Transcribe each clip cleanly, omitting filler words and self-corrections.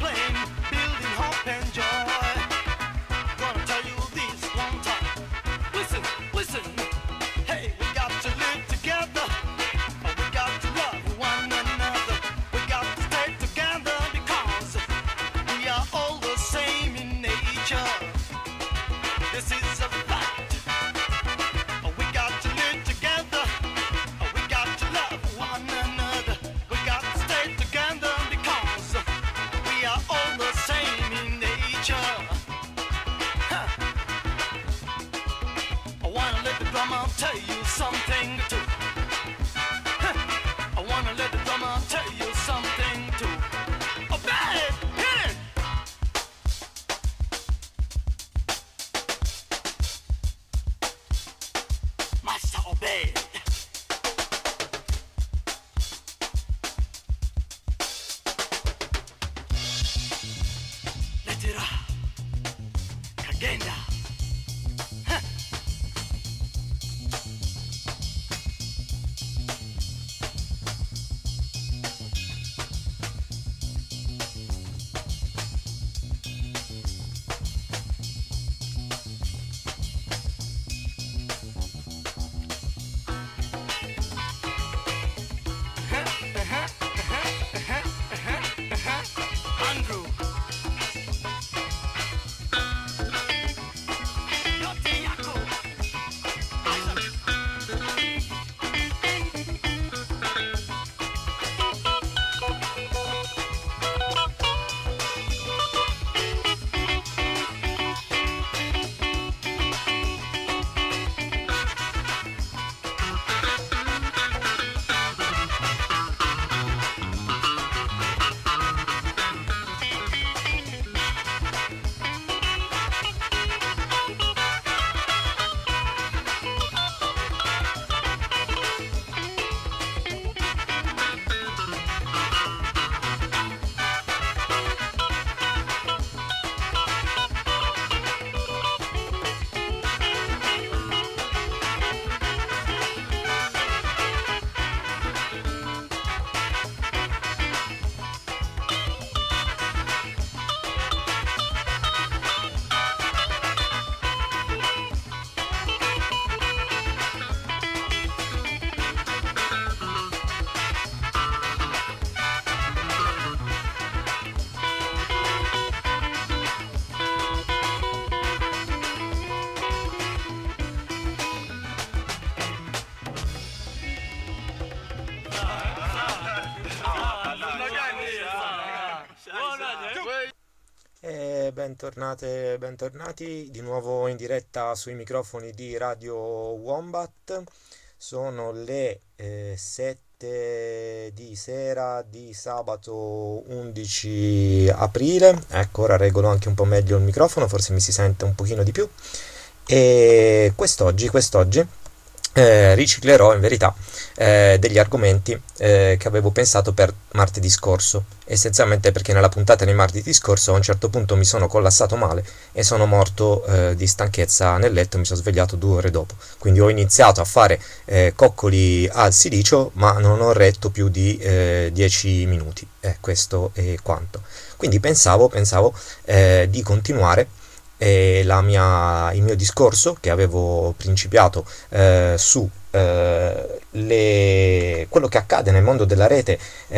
Bentornate, bentornati di nuovo in diretta sui microfoni di Radio Wombat. Sono le 7 di sera di sabato 11 aprile. Ecco, ora regolo anche un po' meglio il microfono, forse mi si sente un pochino di più. E quest'oggi riciclerò in verità degli argomenti che avevo pensato per martedì scorso, essenzialmente perché nella puntata di martedì scorso a un certo punto mi sono collassato male e sono morto di stanchezza nel letto. Mi sono svegliato 2 ore dopo, quindi ho iniziato a fare coccoli al silicio, ma non ho retto più di 10 minuti, questo è quanto. Quindi pensavo di continuare il mio discorso che avevo principiato su quello che accade nel mondo della rete,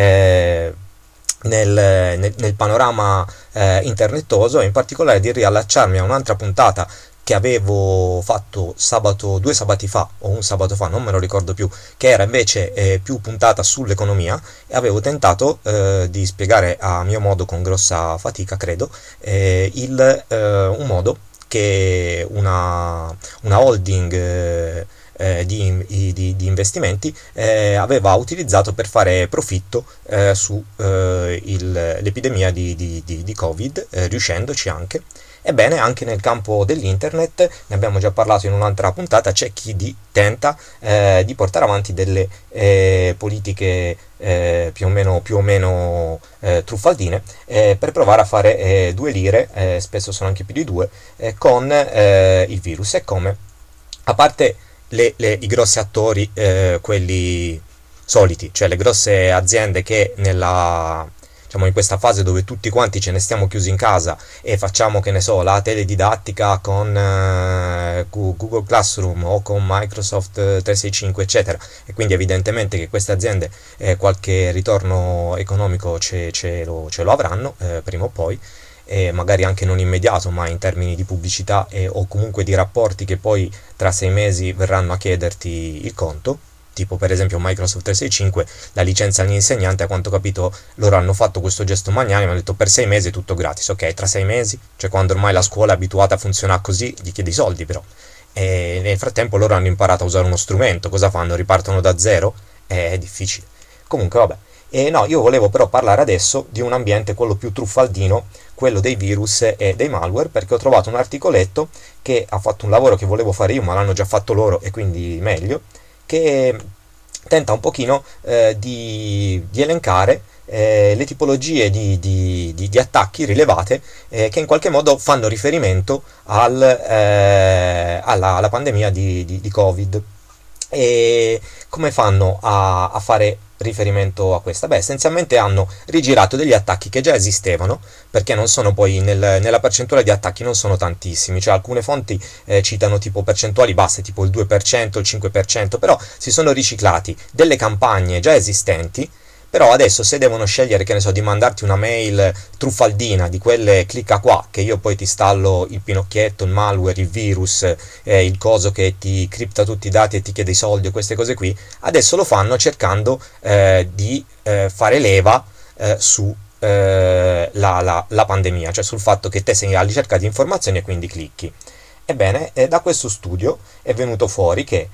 nel panorama internetoso, e in particolare di riallacciarmi a un'altra puntata che avevo fatto 2 sabati fa, o un sabato fa, non me lo ricordo più, che era invece più puntata sull'economia, e avevo tentato di spiegare a mio modo, con grossa fatica credo, un modo che una holding di investimenti aveva utilizzato per fare profitto su l'epidemia di Covid, riuscendoci anche. Ebbene, anche nel campo dell'internet, ne abbiamo già parlato in un'altra puntata, c'è chi tenta di portare avanti delle politiche più o meno truffaldine, per provare a fare 2 lire, spesso sono anche più di 2, con il virus. E come, a parte i grossi attori, quelli soliti, cioè le grosse aziende che diciamo, in questa fase dove tutti quanti ce ne stiamo chiusi in casa e facciamo, che ne so, la teledidattica con Google Classroom o con Microsoft 365 eccetera, e quindi evidentemente che queste aziende qualche ritorno economico ce lo avranno prima o poi, magari anche non immediato, ma in termini di pubblicità o comunque di rapporti che poi tra 6 mesi verranno a chiederti il conto. Tipo per esempio Microsoft 365, la licenza all'insegnante, a quanto ho capito loro hanno fatto questo gesto magnanimo, hanno detto per 6 mesi è tutto gratis. Ok, tra 6 mesi, cioè quando ormai la scuola è abituata a funzionare così, gli chiedi i soldi però. E nel frattempo loro hanno imparato a usare uno strumento, cosa fanno? Ripartono da zero? È difficile. Comunque vabbè. E no, io volevo però parlare adesso di un ambiente, quello più truffaldino, quello dei virus e dei malware, perché ho trovato un articoletto che ha fatto un lavoro che volevo fare io, ma l'hanno già fatto loro e quindi meglio, che tenta un pochino di elencare le tipologie di attacchi rilevate che in qualche modo fanno riferimento alla pandemia di Covid. E come fanno a fare riferimento a questa? Beh, essenzialmente hanno rigirato degli attacchi che già esistevano, perché non sono poi nella percentuale di attacchi non sono tantissimi, cioè alcune fonti citano tipo percentuali basse, tipo il 2%, il 5%, però si sono riciclati delle campagne già esistenti. Però adesso se devono scegliere, che ne so, di mandarti una mail truffaldina di quelle clicca qua, che io poi ti installo il pinocchietto, il malware, il virus, il coso che ti cripta tutti i dati e ti chiede i soldi o queste cose qui, adesso lo fanno cercando di fare leva su la pandemia, cioè sul fatto che te sei alla ricerca di informazioni e quindi clicchi. Ebbene, da questo studio è venuto fuori che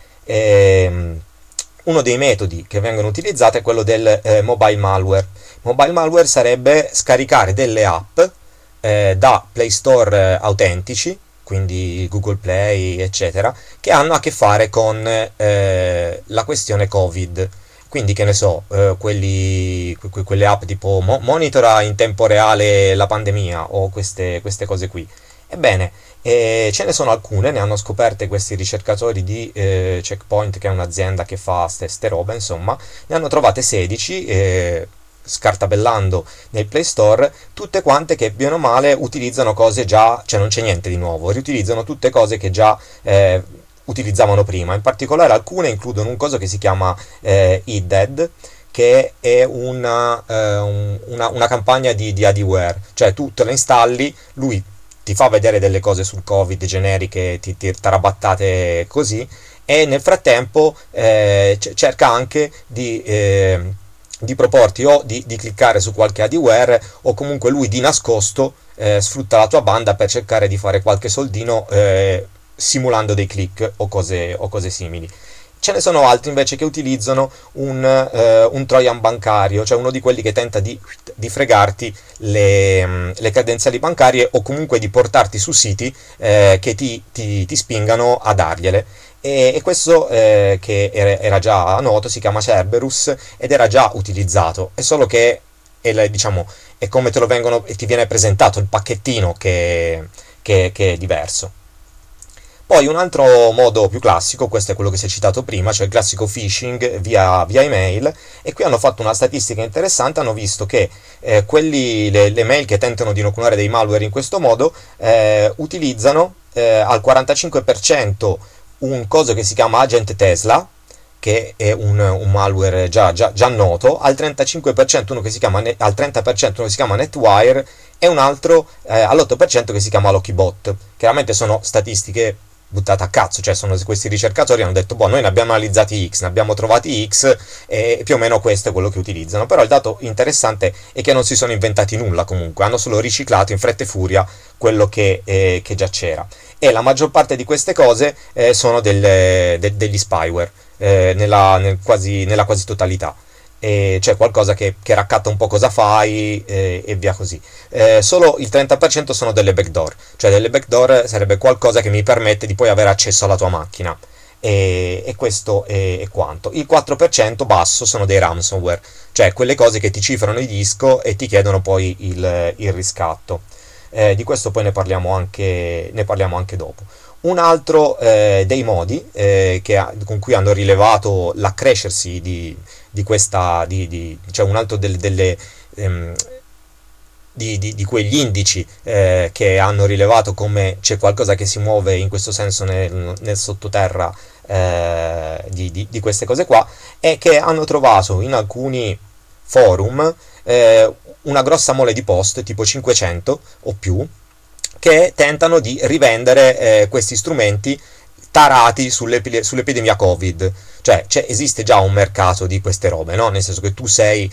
uno dei metodi che vengono utilizzati è quello del mobile malware. Mobile malware sarebbe scaricare delle app da Play Store autentici, quindi Google Play, eccetera, che hanno a che fare con la questione Covid. Quindi, che ne so, quelle app tipo monitora in tempo reale la pandemia o queste cose qui. Ebbene, ce ne sono alcune, ne hanno scoperte questi ricercatori di Checkpoint, che è un'azienda che fa ste robe, insomma, ne hanno trovate 16, scartabellando nel Play Store, tutte quante che bene o male utilizzano cose già, cioè non c'è niente di nuovo, riutilizzano tutte cose che già utilizzavano prima. In particolare alcune includono un coso che si chiama eDead, che è una campagna di adware, cioè tu te la installi, lui ti fa vedere delle cose sul Covid generiche, ti tarabattate così, e nel frattempo cerca anche di proporti o di cliccare su qualche adware, o comunque lui di nascosto sfrutta la tua banda per cercare di fare qualche soldino simulando dei click o cose simili. Ce ne sono altri invece che utilizzano un trojan bancario, cioè uno di quelli che tenta di fregarti le credenziali bancarie, o comunque di portarti su siti che ti spingano a dargliele. E questo che era già noto si chiama Cerberus ed era già utilizzato, è solo che diciamo, è come te lo vengono e ti viene presentato il pacchettino che è diverso. Poi un altro modo più classico, questo è quello che si è citato prima, cioè il classico phishing via email, e qui hanno fatto una statistica interessante, hanno visto che le mail che tentano di inoculare dei malware in questo modo utilizzano al 45% un coso che si chiama Agent Tesla, che è un malware già noto, al 35% uno che si chiama al 30% uno che si chiama Netwire, e un altro all'8% che si chiama Lokibot. Chiaramente sono statistiche buttate a cazzo, cioè sono questi ricercatori hanno detto, boh, noi ne abbiamo analizzati X, ne abbiamo trovati X, e più o meno questo è quello che utilizzano. Però il dato interessante è che non si sono inventati nulla, comunque hanno solo riciclato in fretta e furia quello che già c'era, e la maggior parte di queste cose sono degli spyware, nella quasi totalità. Cioè qualcosa che raccatta un po' cosa fai e via così. Solo il 30% sono delle backdoor, cioè delle backdoor sarebbe qualcosa che mi permette di poi avere accesso alla tua macchina, e questo è quanto. Il 4% basso sono dei ransomware, cioè quelle cose che ti cifrano il disco e ti chiedono poi il riscatto. Di questo poi ne parliamo anche dopo. Un altro dei modi con cui hanno rilevato l'accrescersi di questa, cioè un altro di quegli indici che hanno rilevato come c'è qualcosa che si muove in questo senso nel sottoterra di queste cose qua, e che hanno trovato in alcuni forum una grossa mole di post, tipo 500 o più, che tentano di rivendere questi strumenti tarati sull'epidemia Covid. Cioè, esiste già un mercato di queste robe, no? Nel senso che tu sei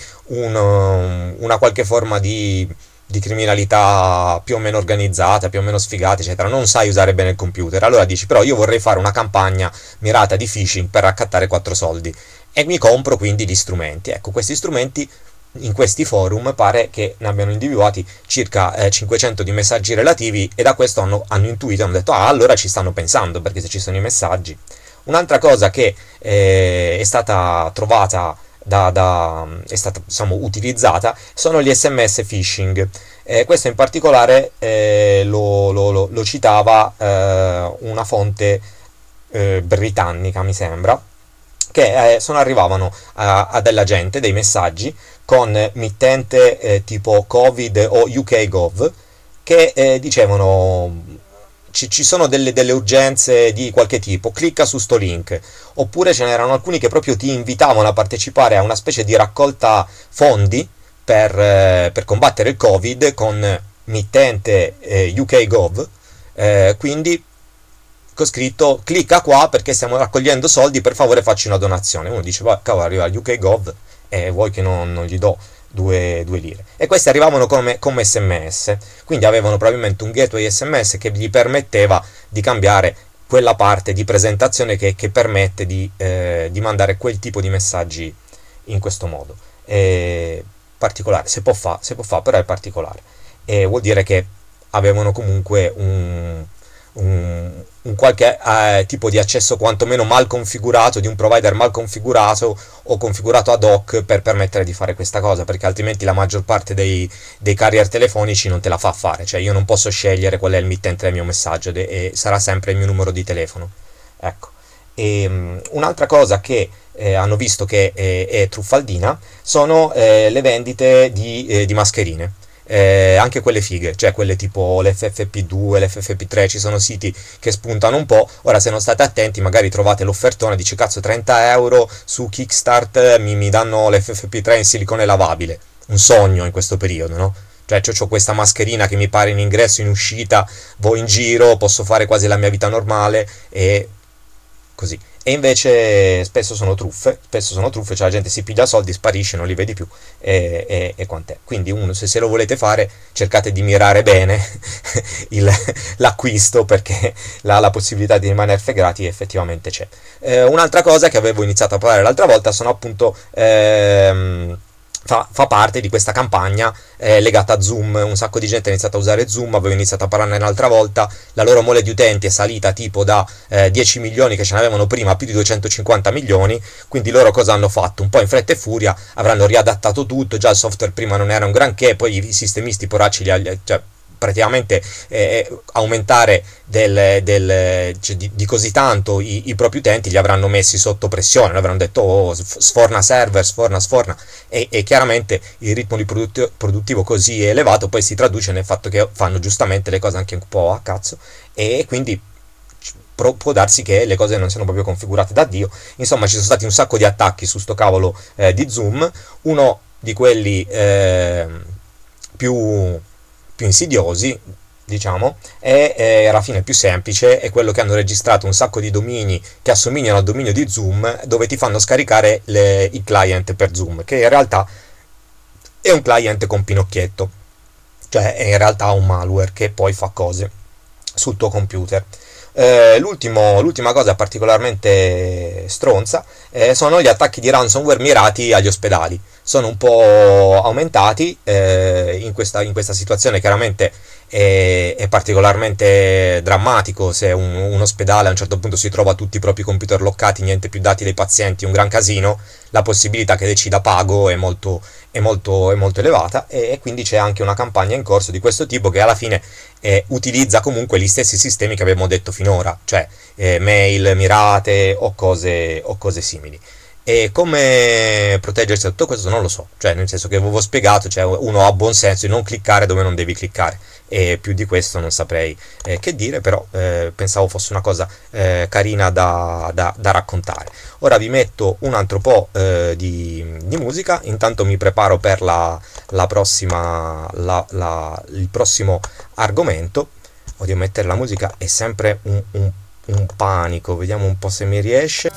una qualche forma di criminalità più o meno organizzata, più o meno sfigata, eccetera, non sai usare bene il computer, allora dici, però io vorrei fare una campagna mirata di phishing per raccattare 4 soldi, e mi compro quindi gli strumenti. Ecco, questi strumenti in questi forum pare che ne abbiano individuati circa 500 di messaggi relativi, e da questo hanno intuito, hanno detto, ah, allora ci stanno pensando, perché se ci sono i messaggi. Un'altra cosa che è stata trovata è stata, diciamo, utilizzata sono gli SMS phishing. Questo in particolare lo citava una fonte britannica, mi sembra, che arrivavano a della gente dei messaggi con mittente tipo Covid o UK Gov, che dicevano ci sono delle urgenze di qualche tipo, clicca su sto link. Oppure ce n'erano alcuni che proprio ti invitavano a partecipare a una specie di raccolta fondi per combattere il Covid con mittente UK Gov, quindi con scritto clicca qua perché stiamo raccogliendo soldi, per favore facci una donazione. Uno dice, cavolo, arriva il UK Gov e vuoi che non gli do due lire? E questi arrivavano come SMS, quindi avevano probabilmente un gateway SMS che gli permetteva di cambiare quella parte di presentazione che permette di mandare quel tipo di messaggi in questo modo. Particolare, se può fare, però è particolare, e vuol dire che avevano comunque un qualche tipo di accesso quantomeno mal configurato, di un provider mal configurato o configurato ad hoc per permettere di fare questa cosa, perché altrimenti la maggior parte dei carrier telefonici non te la fa fare. Cioè, io non posso scegliere qual è il mittente del mio messaggio, e sarà sempre il mio numero di telefono. Ecco. E un'altra cosa che hanno visto che è truffaldina sono le vendite di mascherine. Anche quelle fighe, cioè quelle tipo l'FFP2, l'FFP3, ci sono siti che spuntano un po'. Ora, se non state attenti, magari trovate l'offertona, dice, cazzo, 30 euro su Kickstart mi danno l'FFP3 in silicone lavabile. Un sogno in questo periodo, no? Cioè, ho questa mascherina che mi pare in ingresso, in uscita, vado in giro, posso fare quasi la mia vita normale, e così. E invece spesso sono truffe, cioè la gente si piglia soldi, sparisce, non li vedi più, e quant'è. Quindi se lo volete fare, cercate di mirare bene l'acquisto, perché la possibilità di rimanere fregati effettivamente c'è. Un'altra cosa che avevo iniziato a parlare l'altra volta sono appunto fa parte di questa campagna legata a Zoom. Un sacco di gente ha iniziato a usare Zoom, avevo iniziato a parlarne un'altra volta. La loro mole di utenti è salita tipo da 10 milioni che ce n'avevano prima a più di 250 milioni, quindi loro cosa hanno fatto? Un po' in fretta e furia avranno riadattato tutto. Già il software prima non era un granché, poi i sistemisti poracci cioè, praticamente aumentare cioè, di così tanto i propri utenti li avranno messi sotto pressione, avranno detto sforna server, sforna, e chiaramente il ritmo di produttivo così elevato poi si traduce nel fatto che fanno giustamente le cose anche un po' a cazzo, e quindi può darsi che le cose non siano proprio configurate da Dio. Insomma, ci sono stati un sacco di attacchi su sto cavolo di Zoom. Uno di quelli più insidiosi, diciamo, e alla fine più semplice, è quello che hanno registrato un sacco di domini che assomigliano al dominio di Zoom, dove ti fanno scaricare i client per Zoom, che in realtà è un client con Pinocchietto, cioè è in realtà un malware che poi fa cose sul tuo computer. L'ultima cosa particolarmente stronza sono gli attacchi di ransomware mirati agli ospedali. Sono un po' aumentati in questa situazione. Chiaramente è particolarmente drammatico se un ospedale a un certo punto si trova tutti i propri computer bloccati, niente più dati dei pazienti, un gran casino. La possibilità che decida pago è molto elevata, e quindi c'è anche una campagna in corso di questo tipo che alla fine utilizza comunque gli stessi sistemi che abbiamo detto finora, cioè mail mirate o cose simili. E come proteggersi da tutto questo non lo so, cioè nel senso che avevo spiegato, cioè uno ha buon senso di non cliccare dove non devi cliccare, e più di questo non saprei che dire, però pensavo fosse una cosa carina da raccontare. Ora vi metto un altro po' di musica, intanto mi preparo per la prossima, il prossimo argomento. Odio mettere la musica, è sempre un panico, vediamo un po' se mi riesce.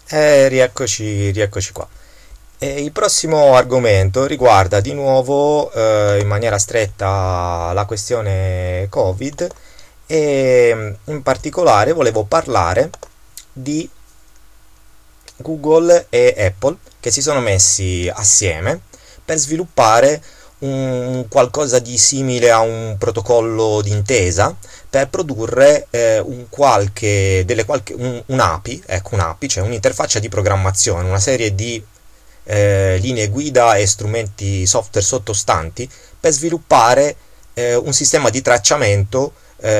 Rieccoci qua. E il prossimo argomento riguarda di nuovo in maniera stretta la questione Covid e in particolare volevo parlare di Google e Apple che si sono messi assieme per sviluppare un qualcosa di simile a un protocollo d'intesa per produrre un'API, ecco un'API, cioè un'interfaccia di programmazione, una serie di linee guida e strumenti software sottostanti per sviluppare un sistema di tracciamento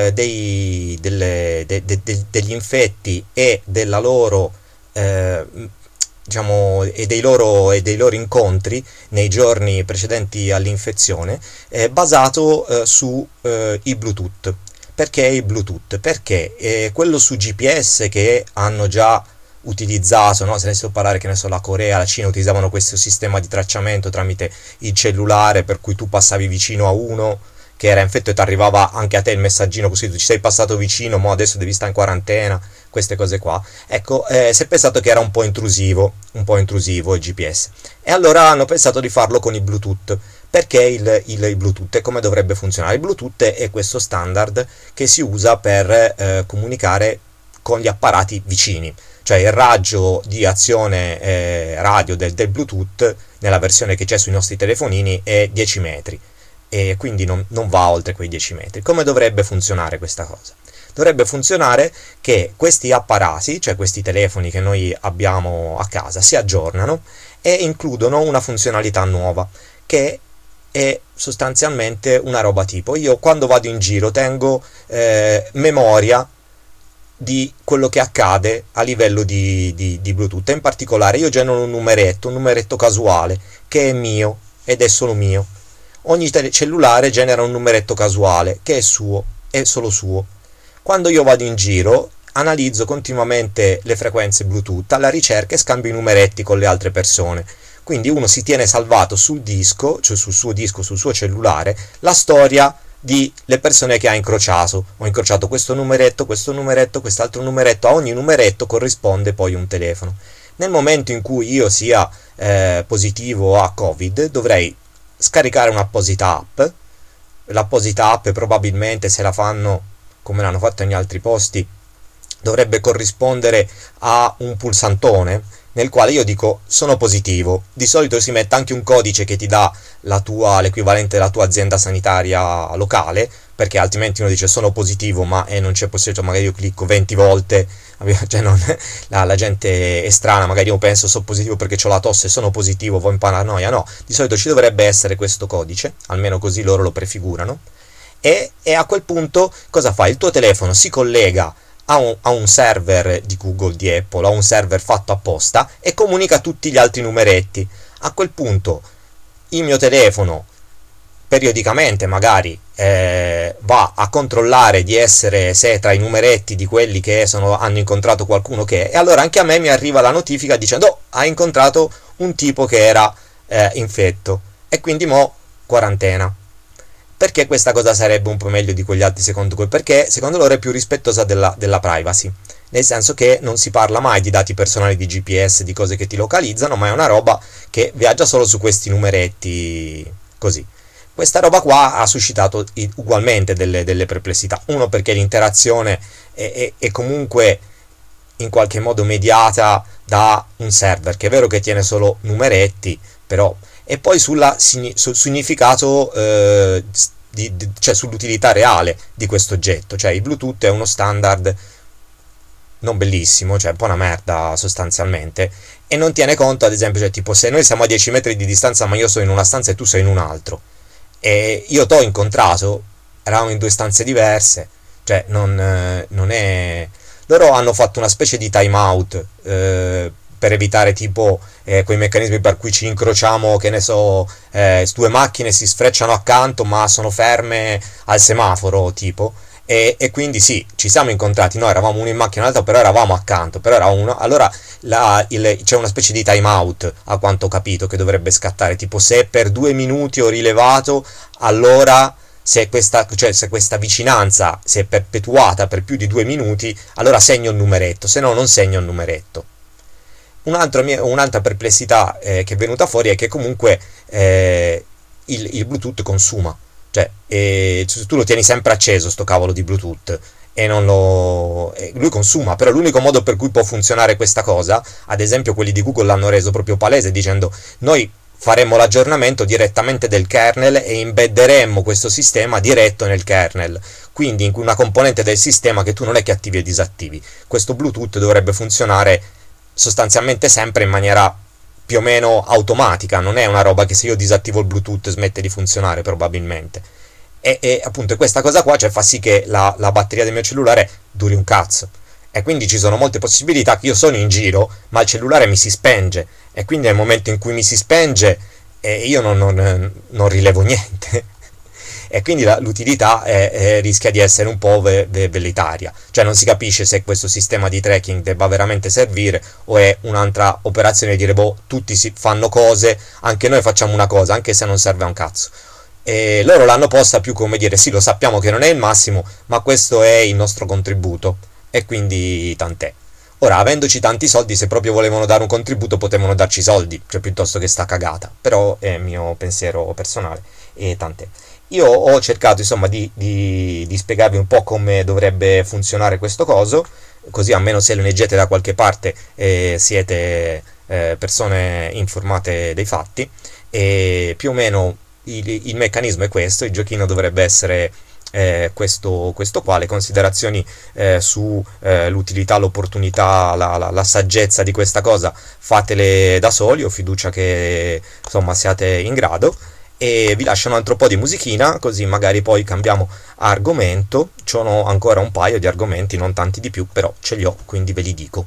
degli infetti e della loro diciamo dei loro incontri nei giorni precedenti all'infezione basato su il Bluetooth. Perché il Bluetooth? Perché quello su GPS che hanno già utilizzato, no? Se ne so parlare, che ne so, la Corea, la Cina utilizzavano questo sistema di tracciamento tramite il cellulare, per cui tu passavi vicino a uno che era infetto e ti arrivava anche a te il messaggino così tu ci sei passato vicino, ma adesso devi stare in quarantena, queste cose qua. Ecco, si è pensato che era un po' intrusivo il GPS. E allora hanno pensato di farlo con il Bluetooth. Perché il Bluetooth e come dovrebbe funzionare? Il Bluetooth è questo standard che si usa per comunicare con gli apparati vicini, cioè il raggio di azione radio del Bluetooth nella versione che c'è sui nostri telefonini è 10 metri e quindi non va oltre quei 10 metri. Come dovrebbe funzionare questa cosa? Dovrebbe funzionare che questi apparati, cioè questi telefoni che noi abbiamo a casa, si aggiornano e includono una funzionalità nuova che è sostanzialmente una roba tipo: io quando vado in giro tengo memoria di quello che accade a livello di Bluetooth. In particolare io genero un numeretto casuale che è mio ed è solo mio. Ogni cellulare genera un numeretto casuale che è suo, è solo suo. Quando io vado in giro analizzo continuamente le frequenze Bluetooth alla ricerca e scambio i numeretti con le altre persone. Quindi uno si tiene salvato sul disco, cioè sul suo disco, sul suo cellulare, la storia di le persone che ha incrociato. Ho incrociato questo numeretto, quest'altro numeretto. A ogni numeretto corrisponde poi un telefono. Nel momento in cui io sia positivo a Covid, dovrei scaricare un'apposita app. L'apposita app probabilmente, se la fanno come l'hanno fatto in altri posti, dovrebbe corrispondere a un pulsantone nel quale io dico sono positivo. Di solito si mette anche un codice che ti dà l'equivalente della tua azienda sanitaria locale, perché altrimenti uno dice sono positivo ma non c'è possibilità, cioè magari io clicco 20 volte, cioè la gente è strana, magari io penso sono positivo perché ho la tosse, sono positivo, vo' in paranoia. No, di solito ci dovrebbe essere questo codice, almeno così loro lo prefigurano, e a quel punto cosa fa? Il tuo telefono si collega a un server di Google, di Apple, a un server fatto apposta e comunica tutti gli altri numeretti. A quel punto il mio telefono periodicamente magari va a controllare di essere, se tra i numeretti di quelli che hanno incontrato qualcuno e allora anche a me mi arriva la notifica dicendo oh, hai incontrato un tipo che era infetto e quindi mo' quarantena. Perché questa cosa sarebbe un po' meglio di quegli altri secondo voi? Perché secondo loro è più rispettosa della privacy, nel senso che non si parla mai di dati personali di GPS, di cose che ti localizzano, ma è una roba che viaggia solo su questi numeretti così. Questa roba qua ha suscitato ugualmente delle perplessità. Uno, perché l'interazione è comunque in qualche modo mediata da un server, che è vero che tiene solo numeretti, però e poi sul significato cioè sull'utilità reale di questo oggetto. Cioè il Bluetooth è uno standard non bellissimo, cioè un po' una merda sostanzialmente, e non tiene conto, ad esempio, cioè tipo se noi siamo a 10 metri di distanza ma io sono in una stanza e tu sei in un altro e io t'ho incontrato, eravamo in due stanze diverse, cioè non è... Loro hanno fatto una specie di timeout per evitare tipo quei meccanismi per cui ci incrociamo, che ne so, due macchine si sfrecciano accanto ma sono ferme al semaforo tipo, e quindi sì, ci siamo incontrati, noi eravamo uno in macchina e l'altro, però eravamo accanto, però era uno, allora c'è una specie di timeout a quanto ho capito che dovrebbe scattare, tipo se per 2 minuti ho rilevato, allora se questa vicinanza si è perpetuata per più di 2 minuti, allora segno il numeretto, se no non segno il numeretto. Un'altra perplessità che è venuta fuori è che comunque il Bluetooth consuma, cioè tu lo tieni sempre acceso sto cavolo di Bluetooth e non lo lui consuma, però l'unico modo per cui può funzionare questa cosa, ad esempio quelli di Google l'hanno reso proprio palese dicendo noi faremmo l'aggiornamento direttamente del kernel e embedderemmo questo sistema diretto nel kernel, quindi in una componente del sistema che tu non è che attivi e disattivi. Questo Bluetooth dovrebbe funzionare sostanzialmente sempre in maniera più o meno automatica, non è una roba che se io disattivo il Bluetooth smette di funzionare probabilmente. E appunto questa cosa qua cioè, fa sì che la batteria del mio cellulare duri un cazzo. E quindi ci sono molte possibilità che io sono in giro, ma il cellulare mi si spenge. E quindi nel momento in cui mi si spenge, io non rilevo niente. E quindi l'utilità rischia di essere un po' velleitaria, cioè non si capisce se questo sistema di tracking debba veramente servire o è un'altra operazione di dire boh, tutti si fanno cose, anche noi facciamo una cosa, anche se non serve a un cazzo. E loro l'hanno posta più come dire sì, lo sappiamo che non è il massimo, ma questo è il nostro contributo e quindi tant'è. Ora, avendoci tanti soldi, se proprio volevano dare un contributo potevano darci soldi, cioè piuttosto che sta cagata, però è il mio pensiero personale e tant'è. Io ho cercato insomma di spiegarvi un po' come dovrebbe funzionare questo coso, così almeno se lo leggete da qualche parte siete persone informate dei fatti, e più o meno il meccanismo è questo, il giochino dovrebbe essere questo qua, le considerazioni su l'utilità, l'opportunità, la saggezza di questa cosa fatele da soli, ho fiducia che insomma siate in grado, e vi lascio un altro po' di musichina così magari poi cambiamo argomento. C'ho ancora un paio di argomenti, non tanti di più, però ce li ho, quindi ve li dico.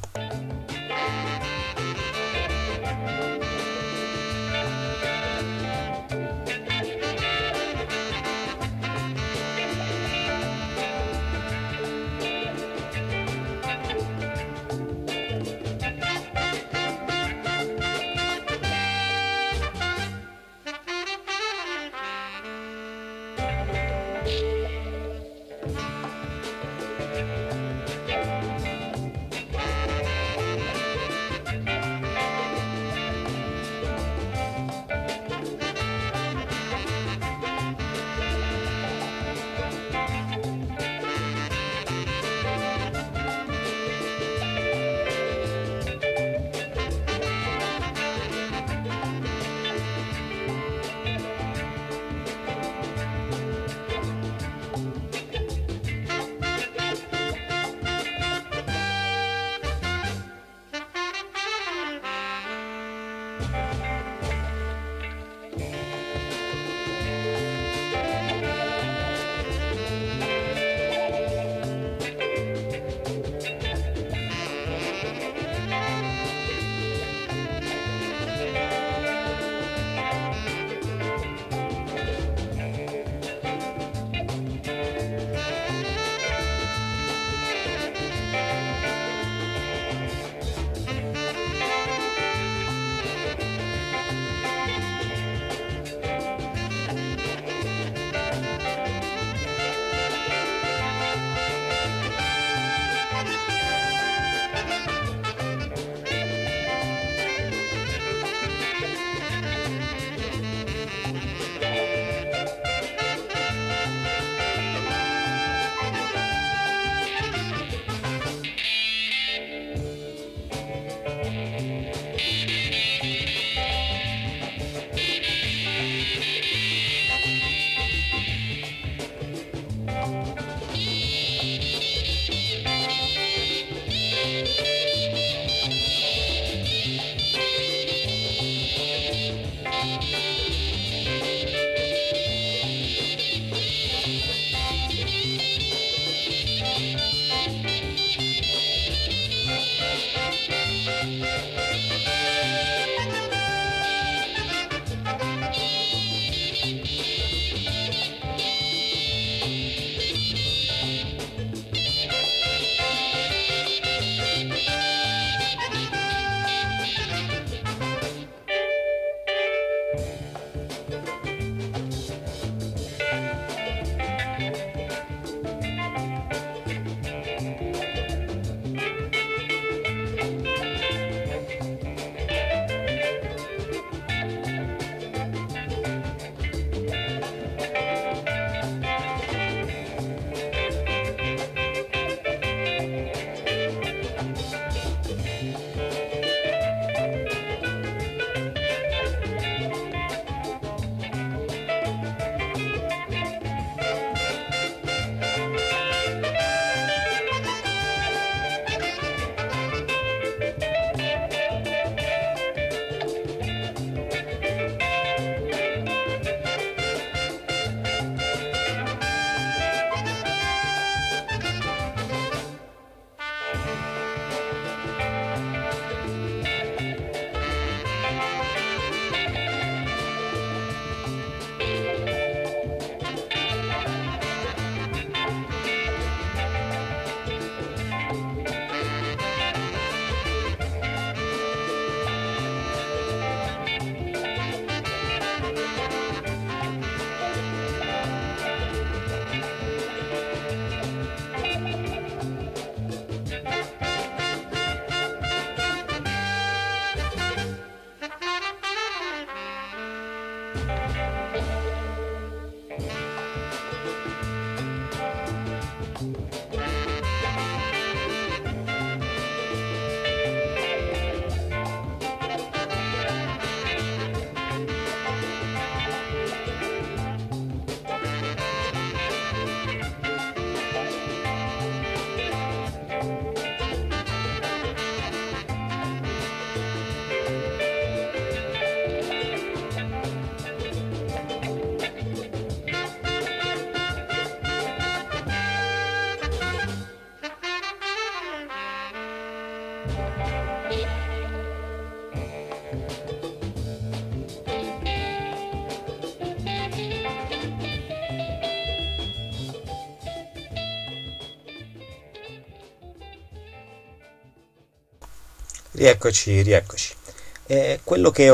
Rieccoci, rieccoci. Quello che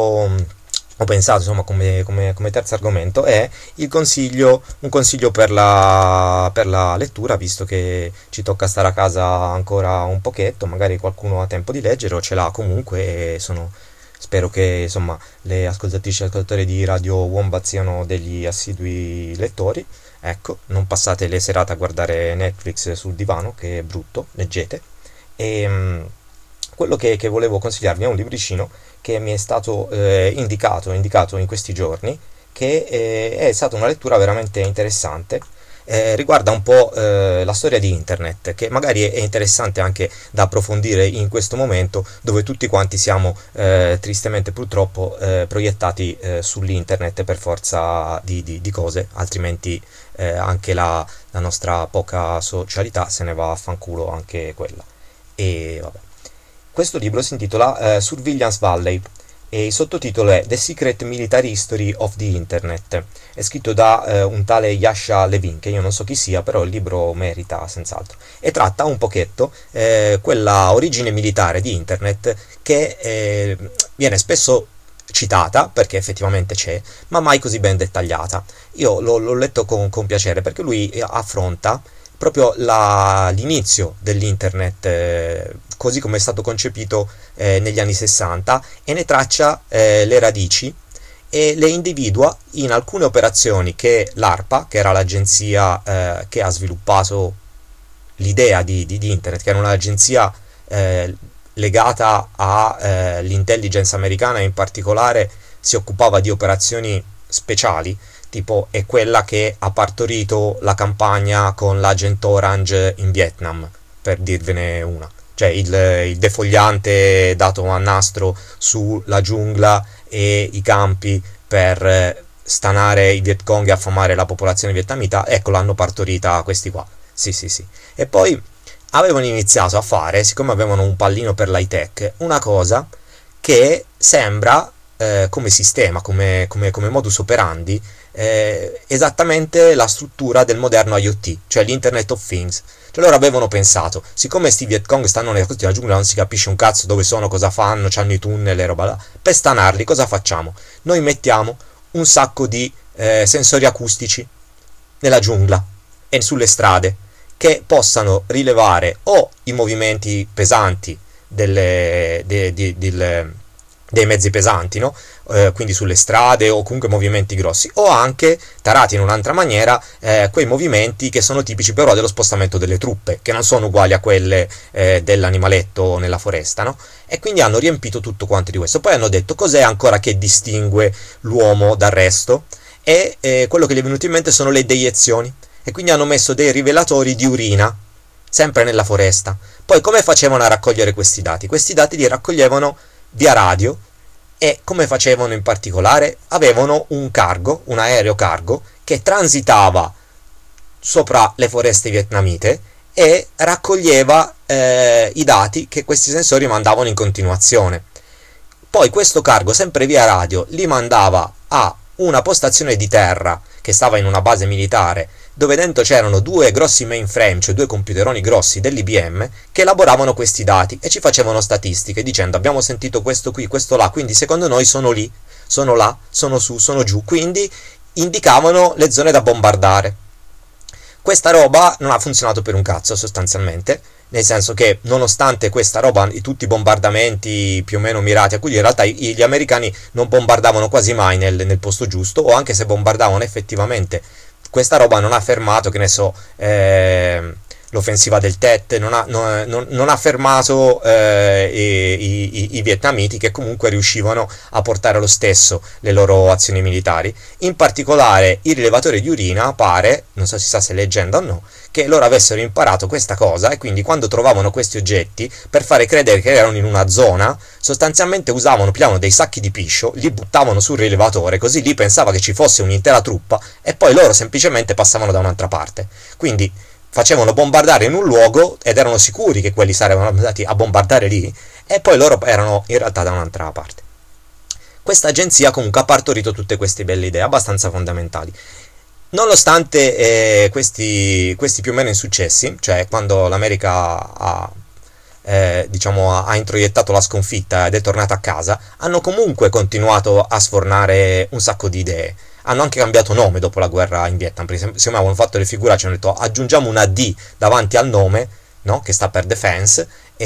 ho pensato, insomma, come terzo argomento è un consiglio per la lettura, visto che ci tocca stare a casa ancora un pochetto, magari qualcuno ha tempo di leggere o ce l'ha comunque, spero che, insomma, le ascoltatrici e ascoltatori di Radio Wombat siano degli assidui lettori. Ecco, non passate le serate a guardare Netflix sul divano, che è brutto, leggete. E quello che volevo consigliarvi è un libricino che mi è stato indicato in questi giorni, che è stata una lettura veramente interessante. Riguarda un po' la storia di internet, che magari è interessante anche da approfondire in questo momento dove tutti quanti siamo tristemente purtroppo proiettati sull'internet per forza di cose, altrimenti anche la nostra poca socialità se ne va a fanculo anche quella. E vabbè. Questo libro si intitola Surveillance Valley e il sottotitolo è The Secret Military History of the Internet. È scritto da un tale Yasha Levin, che io non so chi sia, però il libro merita senz'altro. E tratta un pochetto quella origine militare di Internet che viene spesso citata, perché effettivamente c'è, ma mai così ben dettagliata. Io l'ho letto con piacere, perché lui affronta proprio l'inizio dell'internet così come è stato concepito negli anni 60 e ne traccia le radici e le individua in alcune operazioni che l'ARPA, che era l'agenzia che ha sviluppato l'idea di internet, che era un'agenzia legata all'intelligence americana e in particolare si occupava di operazioni speciali, tipo è quella che ha partorito la campagna con l'Agent Orange in Vietnam, per dirvene una. Cioè il defogliante dato a nastro sulla giungla e i campi per stanare i Viet Cong e affamare la popolazione vietnamita, ecco, l'hanno partorita questi qua. Sì, sì, sì. E poi avevano iniziato a fare, siccome avevano un pallino per l'high tech, una cosa che sembra come sistema, come modus operandi, esattamente la struttura del moderno IoT, cioè l'Internet of Things. Cioè loro avevano pensato, siccome sti Viet Cong stanno nella giungla, non si capisce un cazzo dove sono, cosa fanno, c'hanno i tunnel e roba là, per stanarli cosa facciamo? Noi mettiamo un sacco di sensori acustici nella giungla e sulle strade che possano rilevare o i movimenti pesanti dei mezzi pesanti, no? Quindi sulle strade o comunque movimenti grossi, o anche, tarati in un'altra maniera, quei movimenti che sono tipici però dello spostamento delle truppe, che non sono uguali a quelle dell'animaletto nella foresta, no? E quindi hanno riempito tutto quanto di questo. Poi hanno detto cos'è ancora che distingue l'uomo dal resto, e quello che gli è venuto in mente sono le deiezioni, e quindi hanno messo dei rivelatori di urina sempre nella foresta. Poi come facevano a raccogliere questi dati? Questi dati li raccoglievano via radio. E come facevano in particolare? Avevano un aereo cargo che transitava sopra le foreste vietnamite e raccoglieva i dati che questi sensori mandavano in continuazione. Poi questo cargo, sempre via radio, li mandava a una postazione di terra che stava in una base militare, dove dentro c'erano due grossi mainframe, cioè due computeroni grossi dell'IBM, che elaboravano questi dati e ci facevano statistiche dicendo abbiamo sentito questo qui, questo là, quindi secondo noi sono lì, sono là, sono su, sono giù, quindi indicavano le zone da bombardare. Questa roba non ha funzionato per un cazzo sostanzialmente, nel senso che nonostante questa roba, tutti i bombardamenti più o meno mirati a cui in realtà gli americani non bombardavano quasi mai nel posto giusto, o anche se bombardavano effettivamente questa roba non ha fermato, che ne so, l'offensiva del Tet, non ha fermato i vietnamiti, che comunque riuscivano a portare lo stesso le loro azioni militari. In particolare il rilevatore di urina pare, non so si sa se è leggenda o no, che loro avessero imparato questa cosa e quindi quando trovavano questi oggetti, per fare credere che erano in una zona, sostanzialmente pigliavano dei sacchi di piscio, li buttavano sul rilevatore, così lì pensava che ci fosse un'intera truppa e poi loro semplicemente passavano da un'altra parte. Quindi facevano bombardare in un luogo ed erano sicuri che quelli sarebbero andati a bombardare lì, e poi loro erano in realtà da un'altra parte. Questa agenzia comunque ha partorito tutte queste belle idee abbastanza fondamentali. Nonostante questi più o meno insuccessi, cioè quando l'America ha diciamo, ha introiettato la sconfitta ed è tornata a casa, hanno comunque continuato a sfornare un sacco di idee. Hanno anche cambiato nome dopo la guerra in Vietnam, perché secondo me avevano fatto le figuracce, hanno detto aggiungiamo una D davanti al nome, no? Che sta per defense,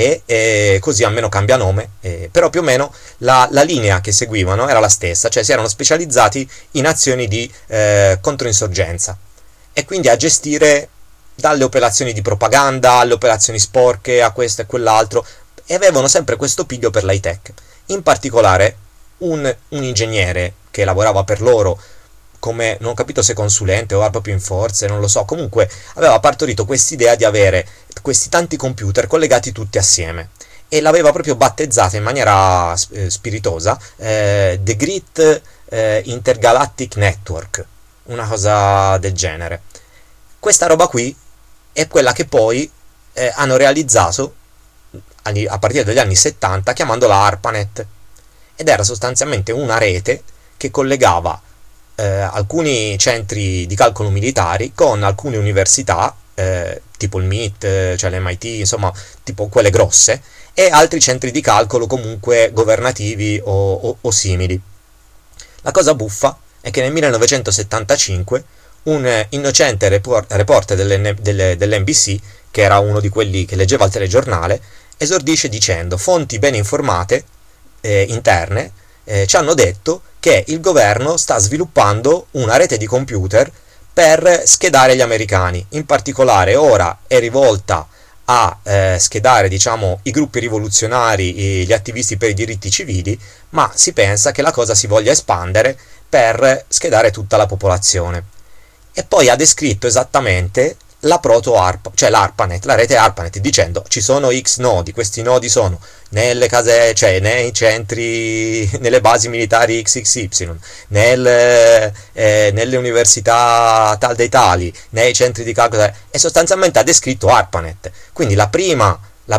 e così almeno cambia nome, però più o meno la linea che seguivano era la stessa, cioè si erano specializzati in azioni di controinsorgenza e quindi a gestire dalle operazioni di propaganda alle operazioni sporche, a questo e quell'altro, e avevano sempre questo piglio per l'high tech. In particolare un ingegnere che lavorava per loro come, non ho capito se consulente o era proprio in forze, non lo so, comunque aveva partorito quest'idea di avere questi tanti computer collegati tutti assieme e l'aveva proprio battezzata in maniera spiritosa The Great Intergalactic Network, una cosa del genere. Questa roba qui è quella che poi hanno realizzato a partire dagli anni 70 chiamandola ARPANET, ed era sostanzialmente una rete che collegava alcuni centri di calcolo militari con alcune università, tipo il MIT, cioè l'MIT, insomma, tipo quelle grosse, e altri centri di calcolo comunque governativi o simili. La cosa buffa è che nel 1975 un innocente reporter dell'NBC, che era uno di quelli che leggeva il telegiornale, esordisce dicendo: fonti ben informate interne ci hanno detto che il governo sta sviluppando una rete di computer per schedare gli americani. In particolare ora è rivolta a schedare, diciamo, i gruppi rivoluzionari, gli attivisti per i diritti civili, ma si pensa che la cosa si voglia espandere per schedare tutta la popolazione. E poi ha descritto esattamente la proto-ARP, cioè l'ARPANET, la rete ARPANET, dicendo ci sono X nodi, questi nodi sono nelle case, cioè nei centri, nelle basi militari XXY, nelle università tal dei tali, nei centri di calcolo, e sostanzialmente ha descritto ARPANET. Quindi la prima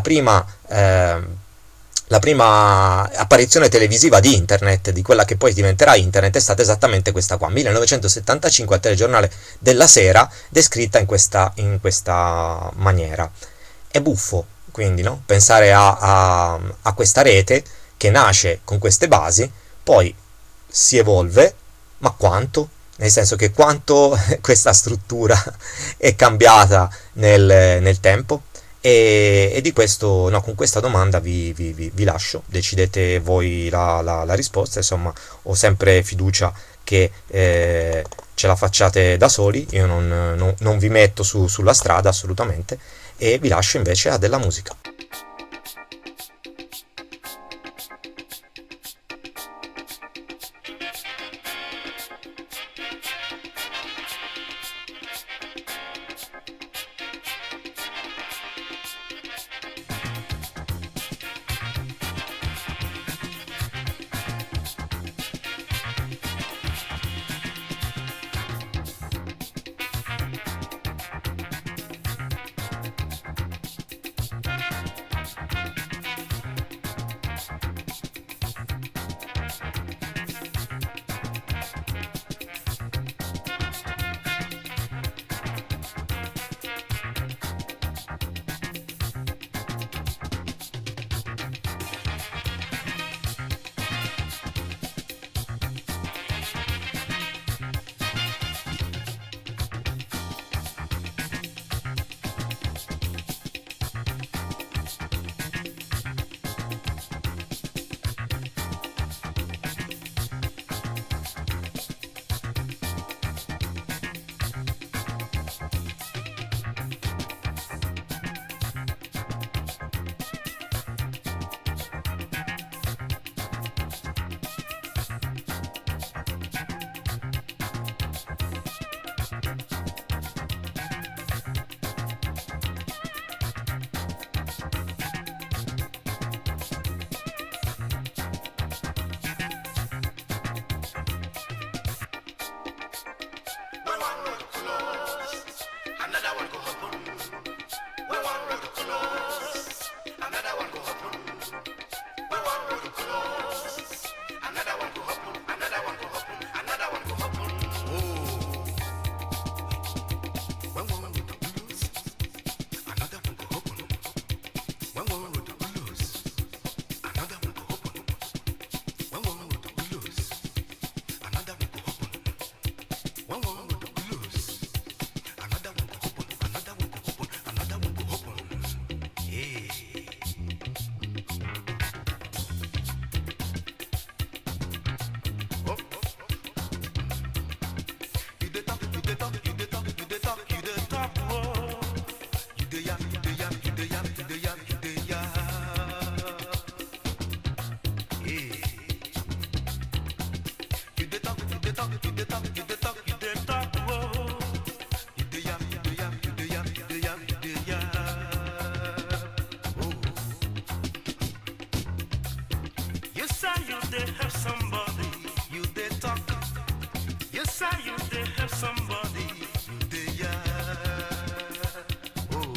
apparizione televisiva di internet, di quella che poi diventerà internet, è stata esattamente questa qua, 1975, al telegiornale della sera, descritta in questa maniera. È buffo, quindi, no? Pensare a questa rete che nasce con queste basi, poi si evolve, ma quanto? Nel senso che quanto questa struttura è cambiata nel tempo? E di questo, no, con questa domanda vi lascio, decidete voi la risposta. Insomma, ho sempre fiducia che ce la facciate da soli, io non vi metto sulla strada assolutamente, e vi lascio invece a della musica. they have somebody, you they talk. Yes, I you they have somebody, you they yeah. Oh.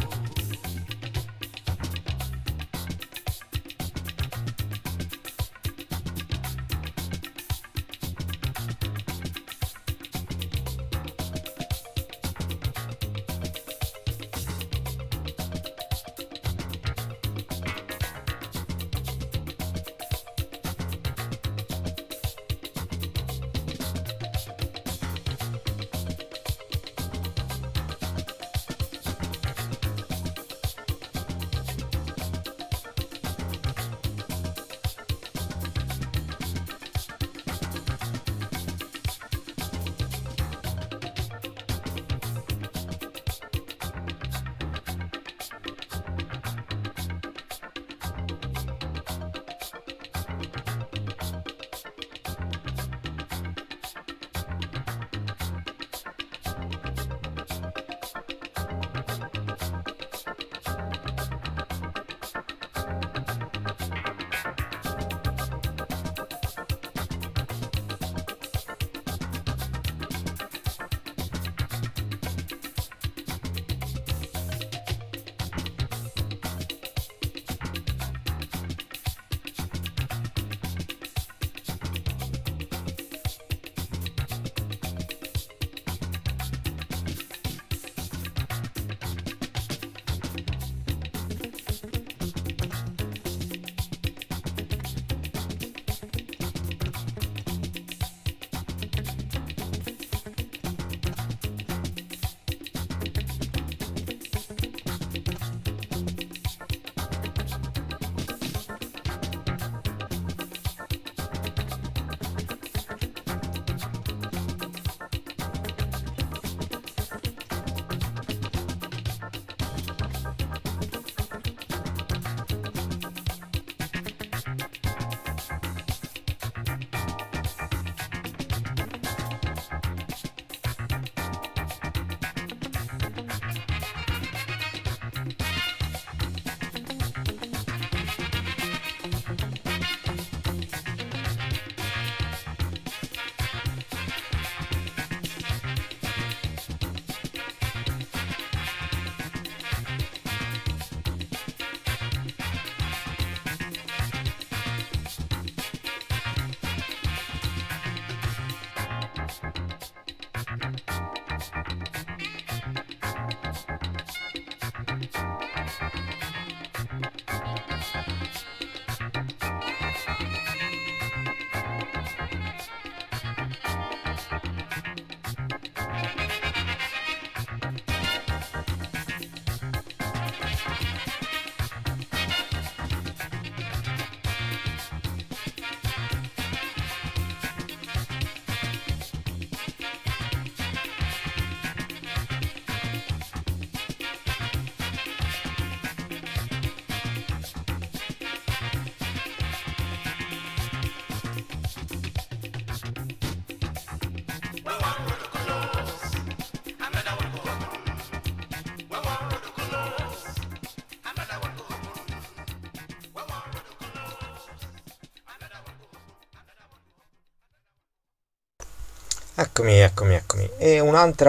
Eccomi. E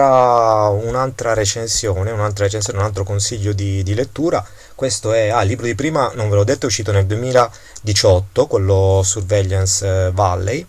un'altra recensione, un altro consiglio di lettura. Questo è, il libro di prima, non ve l'ho detto, è uscito nel 2018, quello Surveillance Valley,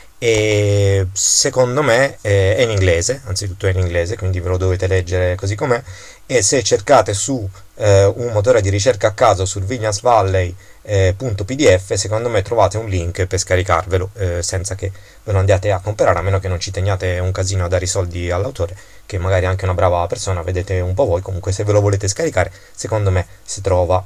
e secondo me è in inglese, anzitutto è in inglese, quindi ve lo dovete leggere così com'è, e se cercate su un motore di ricerca a caso Surveillance Valley .pdf, secondo me trovate un link per scaricarvelo senza che ve lo andiate a comprare, a meno che non ci teniate un casino a dare i soldi all'autore, che magari è anche una brava persona, vedete un po' voi. Comunque, se ve lo volete scaricare, secondo me si trova.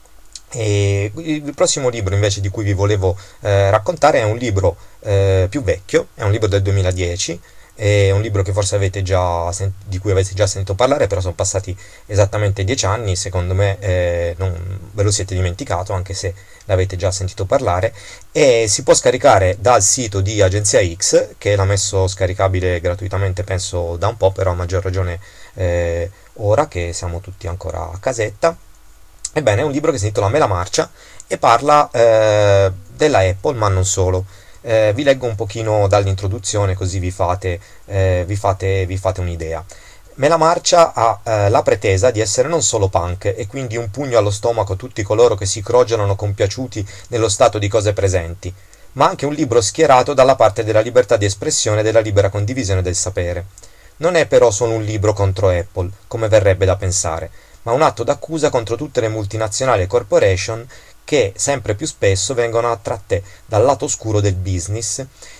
E il prossimo libro invece di cui vi volevo raccontare è un libro più vecchio, è un libro del 2010, è un libro che forse di cui avete già sentito parlare, però sono passati esattamente 10 anni, secondo me non ve lo siete dimenticato, anche se l'avete già sentito parlare, e si può scaricare dal sito di Agenzia X, che l'ha messo scaricabile gratuitamente, penso da un po', però a maggior ragione ora che siamo tutti ancora a casetta. Ebbene, è un libro che si intitola Me la marcia e parla della Apple, ma non solo. Vi leggo un pochino dall'introduzione così vi fate un'idea. Mela Marcia ha la pretesa di essere non solo punk e quindi un pugno allo stomaco a tutti coloro che si crogiolano compiaciuti nello stato di cose presenti, ma anche un libro schierato dalla parte della libertà di espressione e della libera condivisione del sapere. Non è però solo un libro contro Apple, come verrebbe da pensare, ma un atto d'accusa contro tutte le multinazionali e corporation che sempre più spesso vengono attratte dal lato oscuro del business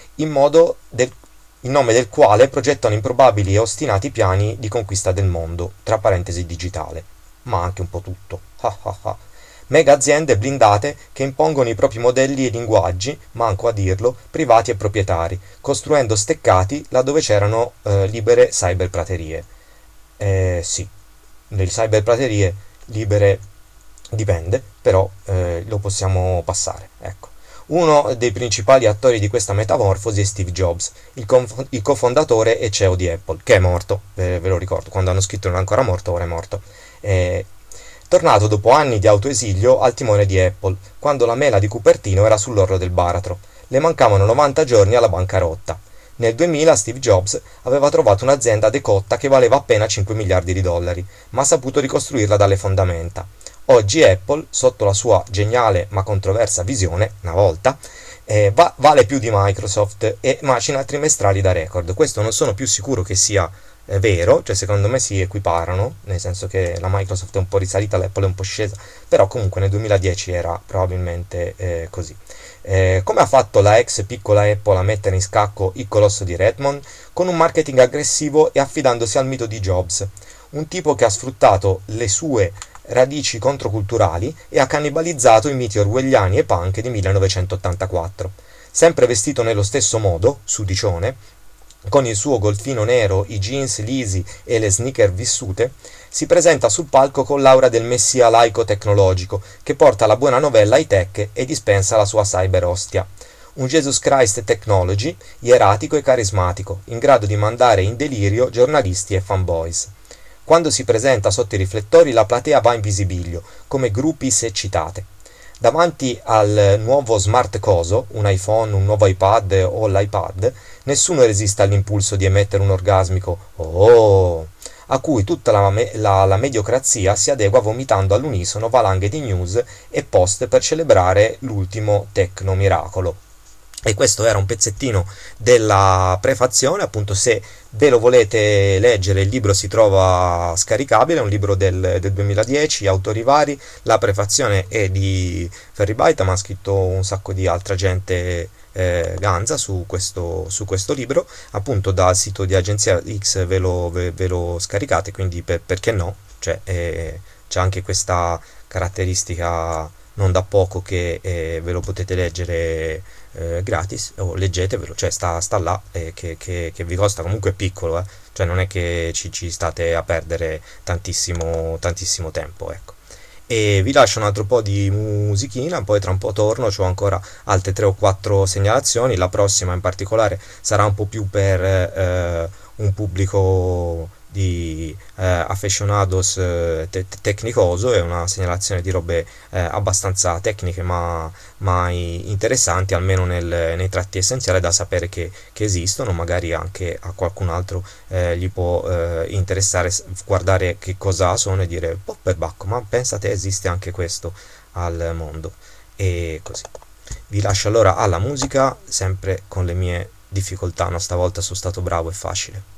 in nome del quale progettano improbabili e ostinati piani di conquista del mondo, tra parentesi digitale, ma anche un po' tutto. Mega aziende blindate che impongono i propri modelli e linguaggi, manco a dirlo, privati e proprietari, costruendo steccati laddove c'erano libere cyberpraterie. Sì, le cyberpraterie libere dipende, però lo possiamo passare, ecco. Uno dei principali attori di questa metamorfosi è Steve Jobs, il cofondatore e CEO di Apple, che è morto, ve lo ricordo, quando hanno scritto non è ancora morto, ora è morto. Tornato dopo anni di autoesilio al timone di Apple, quando la mela di Cupertino era sull'orlo del baratro. Le mancavano 90 giorni alla bancarotta. Nel 2000 Steve Jobs aveva trovato un'azienda decotta che valeva appena 5 miliardi di dollari, ma ha saputo ricostruirla dalle fondamenta. Oggi Apple, sotto la sua geniale ma controversa visione, una volta, vale più di Microsoft e macina trimestrali da record. Questo non sono più sicuro che sia vero, cioè secondo me si equiparano, nel senso che la Microsoft è un po' risalita, l'Apple è un po' scesa, però comunque nel 2010 era probabilmente così. Come ha fatto la ex piccola Apple a mettere in scacco il colosso di Redmond? Con un marketing aggressivo e affidandosi al mito di Jobs, un tipo che ha sfruttato le sue radici controculturali e ha cannibalizzato i miti orwelliani e punk di 1984. Sempre vestito nello stesso modo, sudicione, con il suo golfino nero, i jeans lisi e le sneaker vissute, si presenta sul palco con l'aura del messia laico tecnologico che porta la buona novella ai tech e dispensa la sua cyber ostia. Un Jesus Christ Technology ieratico e carismatico, in grado di mandare in delirio giornalisti e fanboys. Quando si presenta sotto i riflettori la platea va in visibilio, come groupies eccitate. Davanti al nuovo smart coso, un iPhone, un nuovo iPad o l'iPad, nessuno resiste all'impulso di emettere un orgasmico "oh", a cui tutta la mediocrazia si adegua vomitando all'unisono valanghe di news e post per celebrare l'ultimo tecno miracolo. E questo era un pezzettino della prefazione, appunto se ve lo volete leggere il libro si trova scaricabile, è un libro del 2010, autori vari, la prefazione è di Ferry Baita, ma ha scritto un sacco di altra gente ganza su questo libro, appunto dal sito di Agenzia X ve lo scaricate, quindi perché no, cioè, c'è anche questa caratteristica non da poco che ve lo potete leggere gratis o leggetevelo, cioè sta là che vi costa comunque piccolo, cioè non è che ci state a perdere tantissimo tempo, ecco. E vi lascio un altro po' di musichina, poi tra un po' torno, ho ancora altre 3 o 4 segnalazioni, la prossima in particolare sarà un po' più per un pubblico di aficionados tecnicoso, è una segnalazione di robe abbastanza tecniche ma interessanti, almeno nei tratti essenziali da sapere che esistono, magari anche a qualcun altro gli può interessare guardare che cosa sono e dire, boh, perbacco, ma pensa te esiste anche questo al mondo, e così. Vi lascio allora alla musica, sempre con le mie difficoltà, no, stavolta sono stato bravo e facile.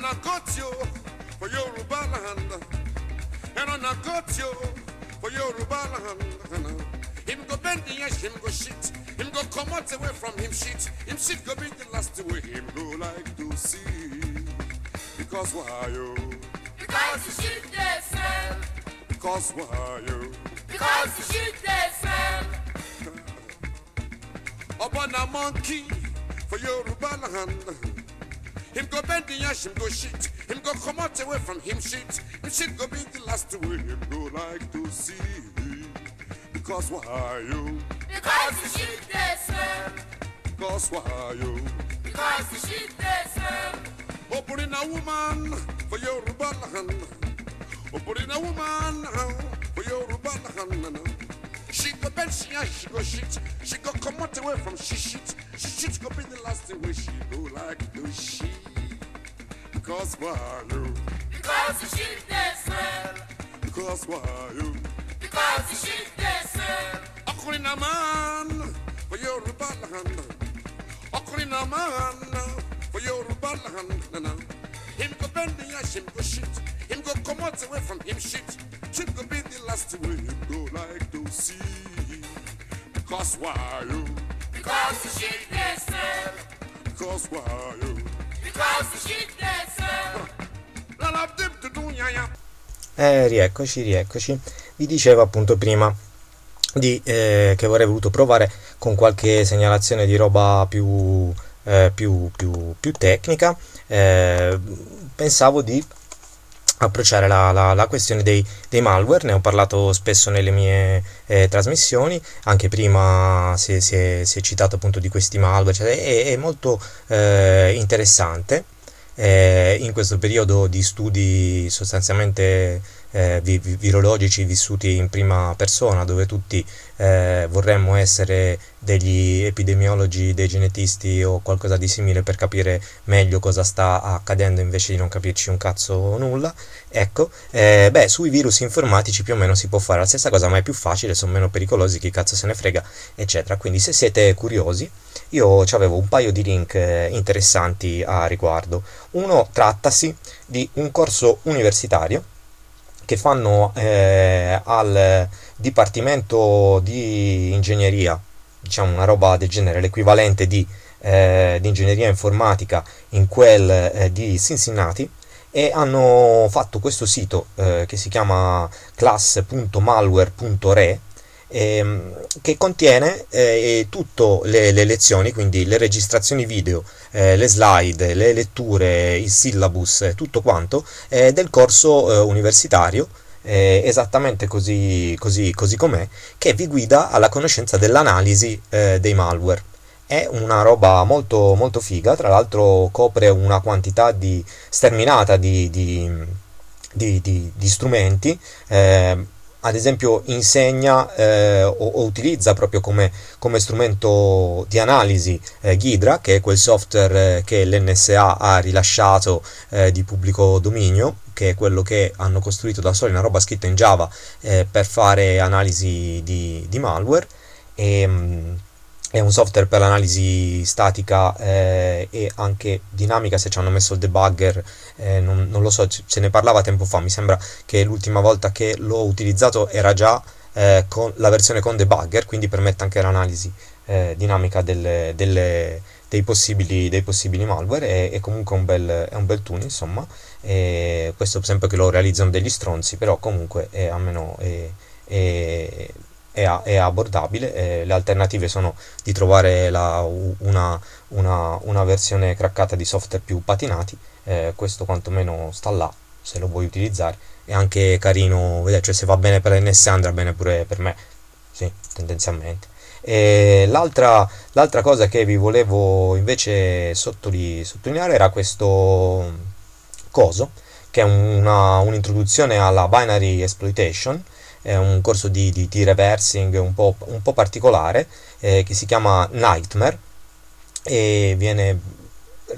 not got you for Yoruba land. And I not got you for Yoruba land. Him go bend the edge, him go shit. Him go come out away from him shit. Him shit go be the last way him go like to see. Because why you? Because the shit they smell. Because why you? Because the shit they smell. Upon a monkey for Yoruba land. Him go bend the ash, him go shit. Him go come out away from him shit. Him shit go be the last way him go like to see. Because why you? Because the shit they smell. Because why you? Because the shit they smell. Opening a woman for Yoruba land. Opening a woman for Yoruba land. She go bend, she go shit. She go come out away from she shit. She shit go be the last way she go like to she. Because why you? Because the shit they smell. Because why you? Because the shit they smell. Opening a man for Yoruba land. Opening a man for Yoruba land. Him go bend the ash, him go shit. Him go come out away from him shit. Shit go be the last way him go like to see. Because why you? Because the shit they smell. Because why you? Because the shit they smell. La la dip to do ya ya. Rieccoci. Vi dicevo appunto prima che avrei voluto provare con qualche segnalazione di roba più tecnica. Pensavo di approcciare la questione dei malware. Ne ho parlato spesso nelle mie trasmissioni, anche prima si è citato appunto di questi malware, cioè è molto interessante in questo periodo di studi sostanzialmente virologici vissuti in prima persona, dove tutti vorremmo essere degli epidemiologi, dei genetisti o qualcosa di simile per capire meglio cosa sta accadendo invece di non capirci un cazzo nulla. Ecco, sui virus informatici più o meno si può fare la stessa cosa, ma è più facile, sono meno pericolosi, chi cazzo se ne frega, eccetera. Quindi se siete curiosi, io avevo un paio di link interessanti a riguardo. Uno trattasi di un corso universitario che fanno al Dipartimento di Ingegneria, diciamo una roba del genere, l'equivalente di ingegneria informatica in quel di Cincinnati, e hanno fatto questo sito che si chiama class.malware.re, che contiene tutte le lezioni, quindi le registrazioni video, le slide, le letture, il syllabus, tutto quanto del corso universitario, esattamente così com'è, che vi guida alla conoscenza dell'analisi dei malware. È una roba molto molto figa, tra l'altro copre una quantità sterminata di strumenti. Ad esempio insegna o utilizza proprio come strumento di analisi Ghidra, che è quel software che l'NSA ha rilasciato di pubblico dominio, che è quello che hanno costruito da soli, una roba scritta in Java per fare analisi di malware. È un software per l'analisi statica e anche dinamica, se ci hanno messo il debugger, non lo so, se ne parlava tempo fa, mi sembra che l'ultima volta che l'ho utilizzato era già con la versione con debugger, quindi permette anche l'analisi dinamica dei possibili malware. È comunque è un bel tool, insomma. Questo sempre che lo realizzano degli stronzi, però comunque almeno è abbordabile. Le alternative sono di trovare una versione craccata di software più patinati. Questo quantomeno sta là, se lo vuoi utilizzare. È anche carino vedere, cioè se va bene per NSA andrà bene pure per me, sì, tendenzialmente. L'altra cosa che vi volevo invece sottolineare era questo coso, che è un'introduzione alla binary exploitation. È un corso di reversing un po' particolare, che si chiama Nightmare, e viene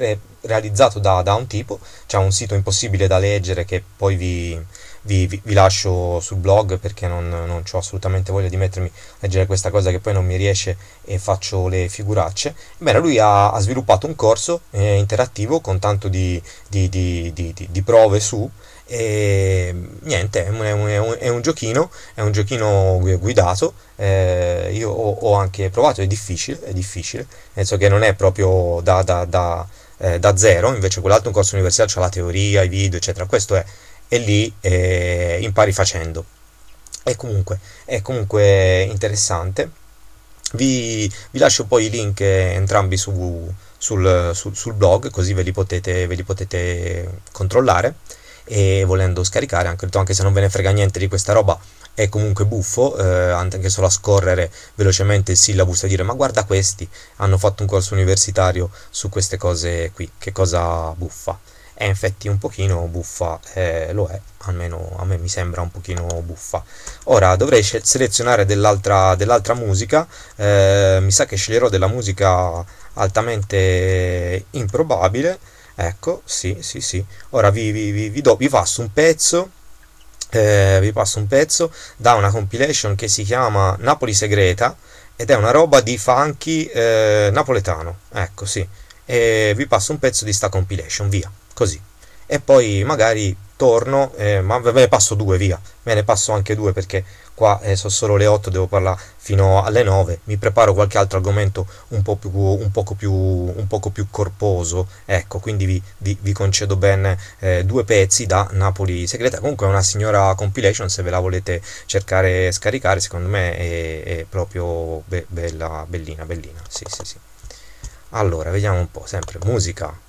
realizzato da un tipo. C'è un sito impossibile da leggere che poi vi lascio sul blog, perché non ho assolutamente voglia di mettermi a leggere questa cosa che poi non mi riesce e faccio le figuracce. Bene, lui ha sviluppato un corso interattivo con tanto di prove su, e niente, è un giochino, guidato. Io ho anche provato, è difficile, nel senso che non è proprio da zero. Invece quell'altro, un corso universitario, c'ha la teoria, i video eccetera. Questo è lì, impari facendo. È comunque interessante. Vi lascio poi i link entrambi sul blog, così ve li potete controllare, e volendo scaricare, anche se non ve ne frega niente di questa roba, è comunque buffo, anche solo a scorrere velocemente il syllabus e dire: ma guarda, questi hanno fatto un corso universitario su queste cose qui, che cosa buffa. E infatti un pochino buffa lo è, almeno a me mi sembra un pochino buffa. Ora dovrei selezionare dell'altra musica. Mi sa che sceglierò della musica altamente improbabile. Ecco, sì. Ora vi passo un pezzo. Vi passo un pezzo da una compilation che si chiama Napoli Segreta, ed è una roba di funky napoletano. Ecco, sì. E vi passo un pezzo di sta compilation, via, così. E poi magari torno, ma ve ne passo due, via. Ve ne passo anche due, perché qua sono solo le 8, devo parlare fino alle 9. Mi preparo qualche altro argomento un poco più corposo, ecco. Quindi vi concedo ben due pezzi da Napoli Segreta. Comunque è una signora compilation, se ve la volete cercare e scaricare, secondo me è proprio bellina. Sì. Allora, vediamo un po', sempre musica.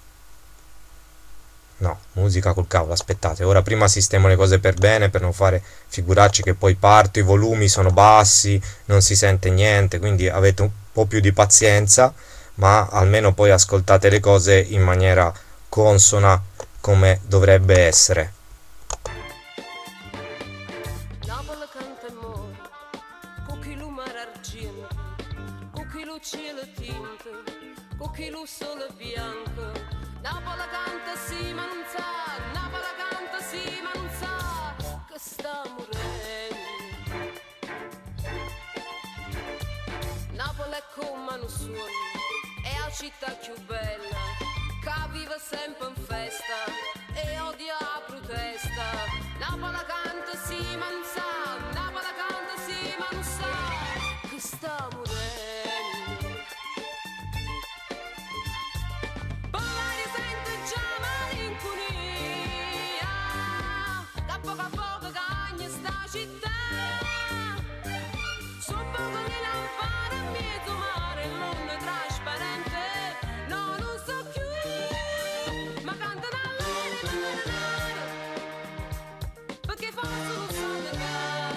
No, musica col cavolo, aspettate, ora prima sistemo le cose per bene, per non fare figuracce che poi parto, i volumi sono bassi, non si sente niente, quindi avete un po' più di pazienza, ma almeno poi ascoltate le cose in maniera consona, come dovrebbe essere. Napoli canta e muore, con chi lo mare argento, con chi lo cielo tinto, con chi lo sole bianco. Napoli canta sì ma non sa, Napoli canta sì ma non sa, che sta morendo. Napoli è come un sogno, è la città più bella, che vive sempre in festa e odia la protesta. Napoli canta sì ma non sa, Napoli canta sì ma non sa, che sta morendo. Poi sente già malinconia, da poco a poco cagna sta città. Sono poco le lampade a mezzo mare, il mondo è trasparente, no, non so più, ma canta dall'aria, perché forse non so perché.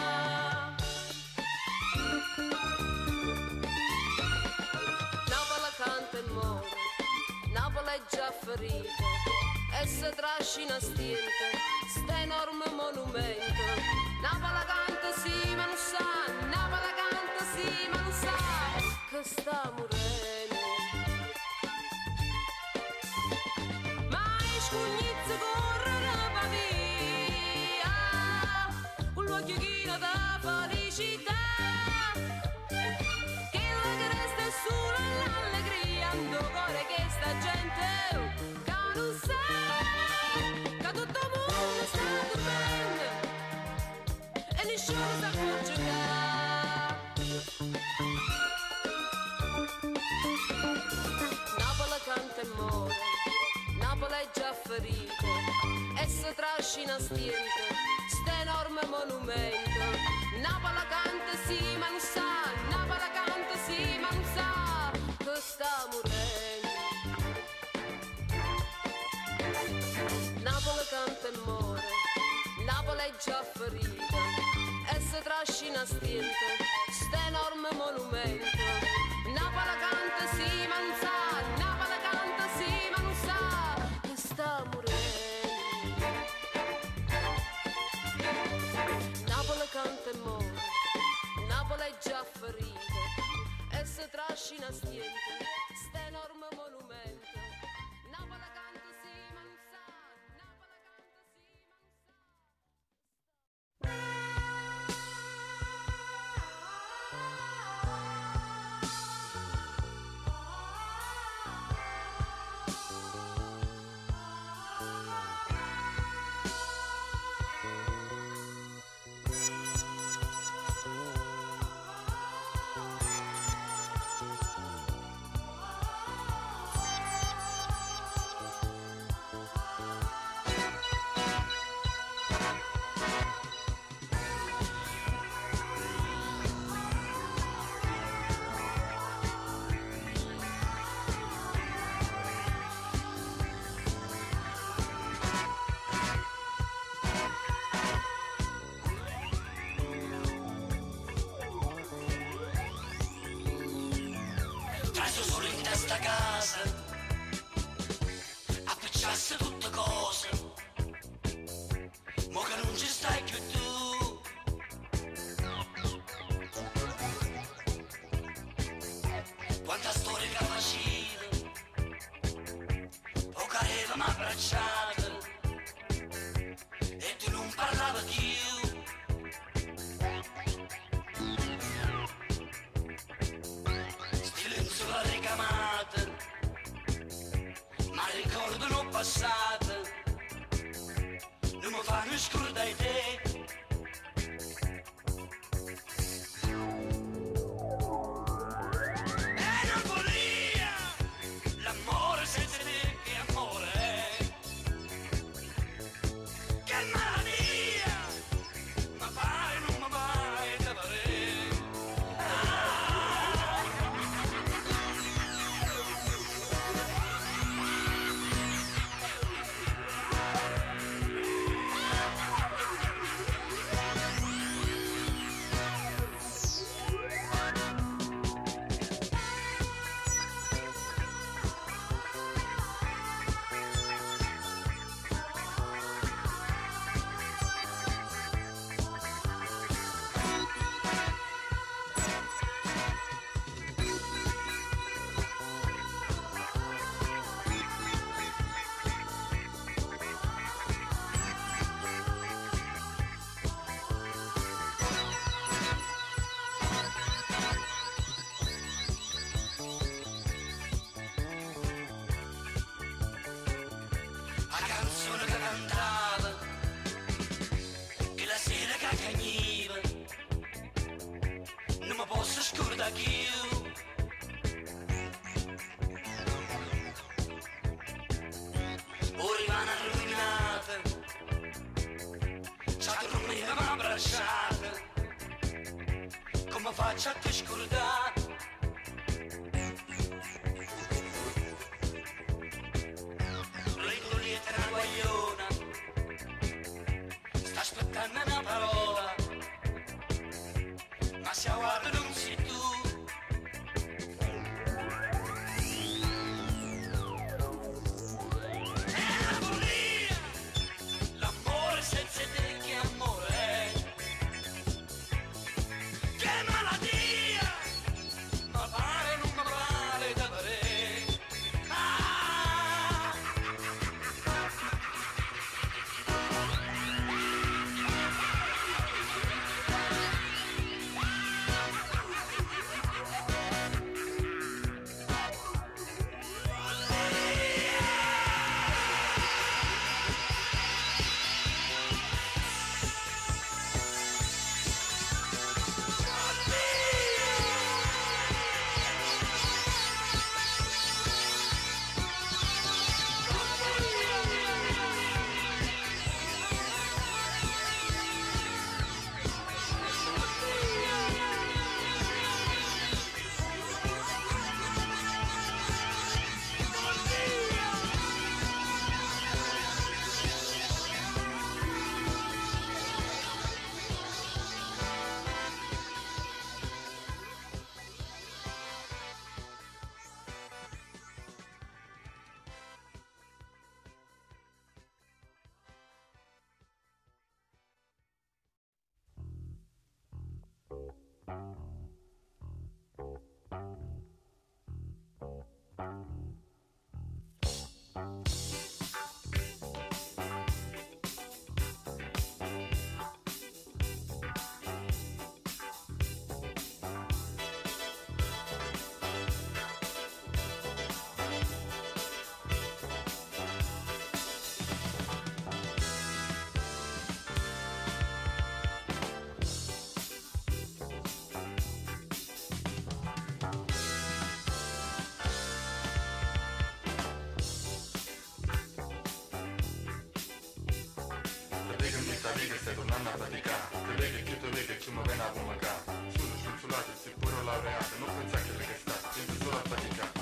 Napoli canta e muore, Napoli è già ferita e si trascina stinte, sta enorme monumento. Napoli canta sì ma non sa, Napoli canta sì ma non sa, che sta morendo. Ma i scugnizzi corrono va via, con l'occhio da felicità, che la che resta è solo l'allegria, ando cuore che sta gente che non sa, che tutto il mondo sta dormendo e nessuno sa più giocare. Napoli canta e muore, Napoli è già ferita e si trascina stinte, sta enorme monumento. Napoli canta sì ma non sa, Napoli canta sì ma non sa, che sta morendo. Napoli canta e muore, Napoli è già ferita e si trascina stinte, sta enorme monumento. Napoli canta sì ma non sa, Napoli canta sì ma non sa, che sta morendo. Napoli canta e muore, Napoli è già da chiù. Silenzio la ricamata, ma ricordano passate, non mi fanno scordare te. Come faccio a te scordare? Riglietta una guagliona, sta aspettando una parola, ma se guarda non sei tu. È la follia, l'amore senza te che amore è. Che malattia, ma pare non mi pare da vedere. Stai tornando a faticare, te vedi che tu vedi che ci muove una pomacà. Sono sculzulato e sei pure laureato, non pensa che le che sta, sempre solo a faticare.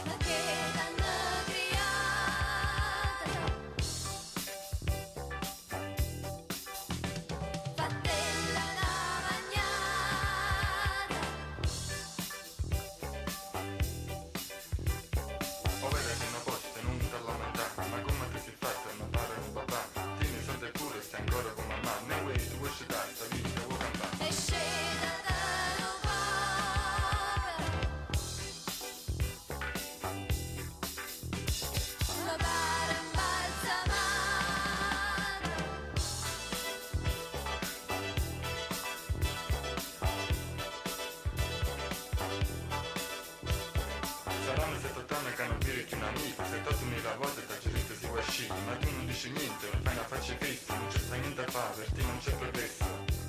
saranno 7-8 anni che non dire che un amico, 7.000 volte ti gente si vuoi uscire, ma tu non dici niente, non fai una faccia fissa, non c'è niente da fare, per te non c'è progresso.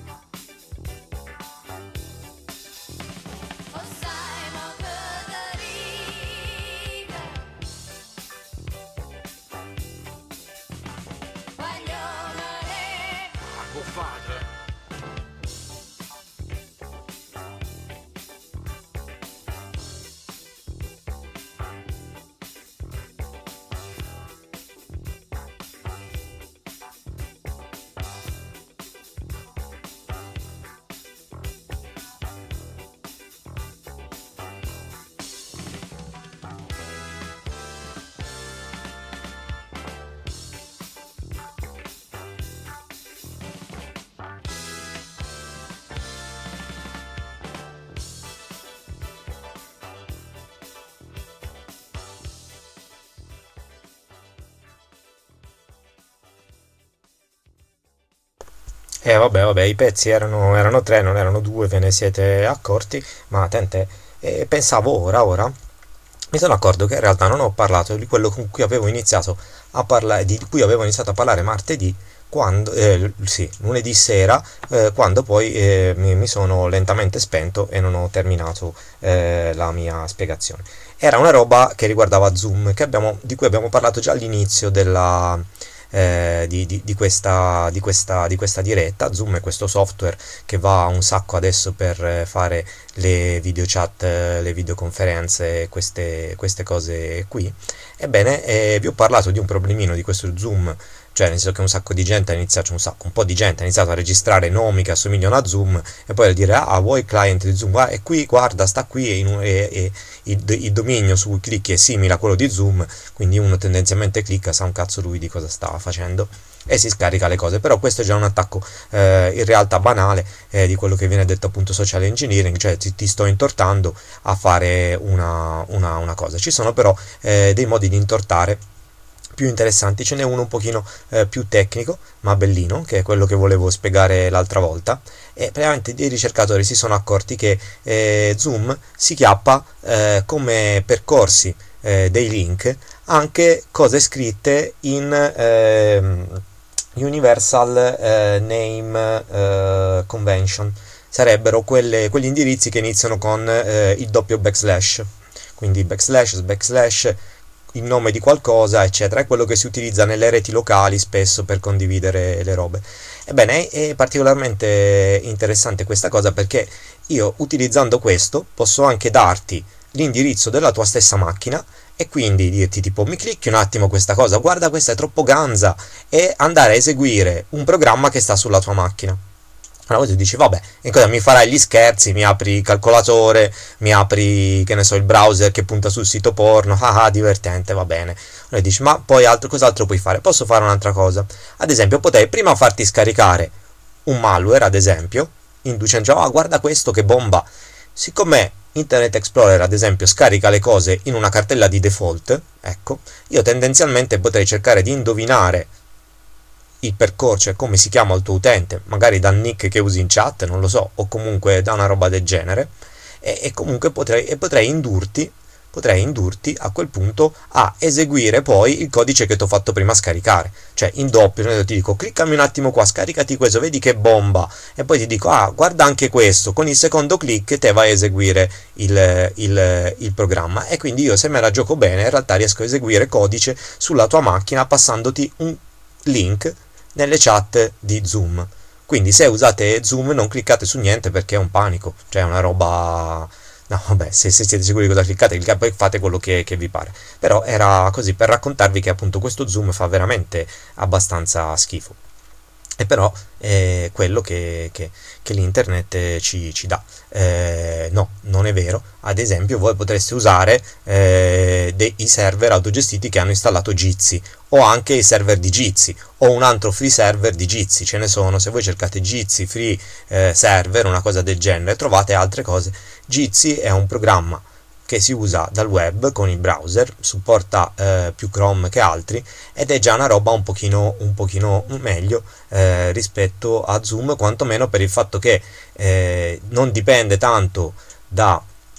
Vabbè, i pezzi erano tre, non erano due, ve ne siete accorti, ma tente, pensavo ora, mi sono accorto che in realtà non ho parlato di quello con cui avevo iniziato a parlare, di cui avevo iniziato a parlare martedì, quando, sì, lunedì sera, quando poi mi sono lentamente spento e non ho terminato la mia spiegazione. Era una roba che riguardava Zoom, di cui abbiamo parlato già all'inizio di questa diretta. Zoom è questo software che va un sacco adesso per fare le video chat, le videoconferenze, queste cose qui. Ebbene, vi ho parlato di un problemino di questo Zoom, cioè nel senso che un sacco di gente ha iniziato, un po' di gente ha iniziato a registrare nomi che assomigliano a Zoom e poi a dire vuoi il client di Zoom? E qui, guarda, sta qui e il dominio su cui clicchi è simile a quello di Zoom, quindi uno tendenzialmente clicca, sa un cazzo lui di cosa stava facendo e si scarica le cose. Però questo è già un attacco in realtà banale di quello che viene detto appunto social engineering, cioè ti sto intortando a fare una cosa. Ci sono però dei modi di intortare più interessanti. Ce n'è uno un pochino più tecnico ma bellino, che è quello che volevo spiegare l'altra volta, e praticamente i ricercatori si sono accorti che Zoom si chiappa come percorsi dei link anche cose scritte in Universal Name Convention. Sarebbero quegli indirizzi che iniziano con il doppio backslash, quindi backslash il nome di qualcosa, eccetera. È quello che si utilizza nelle reti locali spesso per condividere le robe. Ebbene, è particolarmente interessante questa cosa, perché io utilizzando questo posso anche darti l'indirizzo della tua stessa macchina e quindi dirti tipo mi clicchi un attimo questa cosa, guarda questa è troppo ganza, e andare a eseguire un programma che sta sulla tua macchina. Allora tu dici vabbè, e cosa mi farai gli scherzi, mi apri il calcolatore, mi apri, che ne so, il browser che punta sul sito porno, divertente, va bene. Allora dici ma poi cos'altro puoi fare? Posso fare un'altra cosa, ad esempio potrei prima farti scaricare un malware, ad esempio, inducendo guarda questo che bomba. Siccome Internet Explorer ad esempio scarica le cose in una cartella di default, ecco, io tendenzialmente potrei cercare di indovinare il percorso, cioè come si chiama il tuo utente, magari dal nick che usi in chat, non lo so, o comunque da una roba del genere, e comunque potrei indurti a quel punto a eseguire poi il codice che ti ho fatto prima scaricare, cioè in doppio. Io ti dico cliccami un attimo qua, scaricati questo, vedi che bomba, e poi ti dico guarda anche questo, con il secondo click te vai a eseguire il programma, e quindi io, se me la gioco bene, in realtà riesco a eseguire codice sulla tua macchina passandoti un link nelle chat di Zoom. Quindi se usate Zoom non cliccate su niente, perché è un panico, cioè è una roba. No, vabbè, se siete sicuri di cosa cliccate, poi fate quello che vi pare. Però era così per raccontarvi che appunto questo Zoom fa veramente abbastanza schifo. E però è quello che l'internet ci dà. No, non è vero. Ad esempio voi potreste usare dei server autogestiti che hanno installato Jitsi, o anche i server di Jitsi, o un altro free server di Jitsi. Ce ne sono, se voi cercate Jitsi free server, una cosa del genere, trovate altre cose. Jitsi è un programma che si usa dal web con il browser, supporta più Chrome che altri, ed è già una roba un pochino meglio rispetto a Zoom, quantomeno per il fatto che non dipende tanto da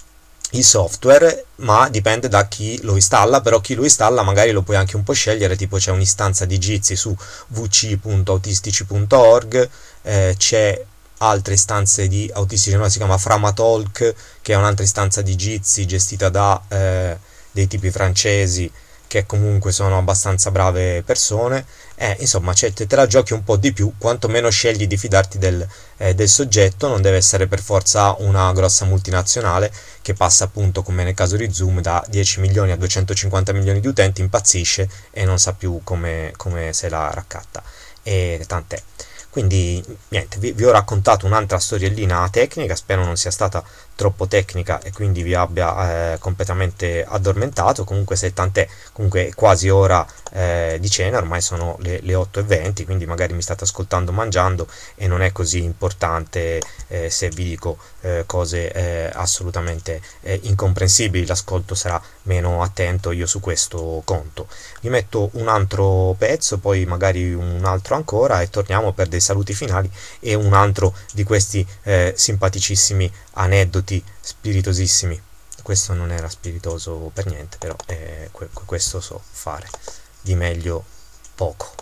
il software, ma dipende da chi lo installa. Però chi lo installa magari lo puoi anche un po' scegliere, tipo c'è un'istanza di Jitsi su vc.autistici.org, c'è altre istanze di autistici, no, si chiama Framatalk, che è un'altra istanza di Jitsi gestita da dei tipi francesi che comunque sono abbastanza brave persone. Insomma, te la giochi un po' di più, quantomeno scegli di fidarti del soggetto. Non deve essere per forza una grossa multinazionale che passa, appunto, come nel caso di Zoom, da 10 milioni a 250 milioni di utenti, impazzisce e non sa più come se la raccatta, e tant'è. Quindi niente, vi ho raccontato un'altra storiellina tecnica, spero non sia stata troppo tecnica e quindi vi abbia completamente addormentato. Comunque, se tant'è, comunque è quasi ora di cena, ormai sono le 8:20, quindi magari mi state ascoltando mangiando e non è così importante se vi dico cose assolutamente incomprensibili. L'ascolto sarà meno attento io su questo conto. Vi metto un altro pezzo, poi magari un altro ancora, e torniamo per dei saluti finali e un altro di questi simpaticissimi aneddoti spiritosissimi. Questo non era spiritoso per niente, però questo so fare, di meglio poco.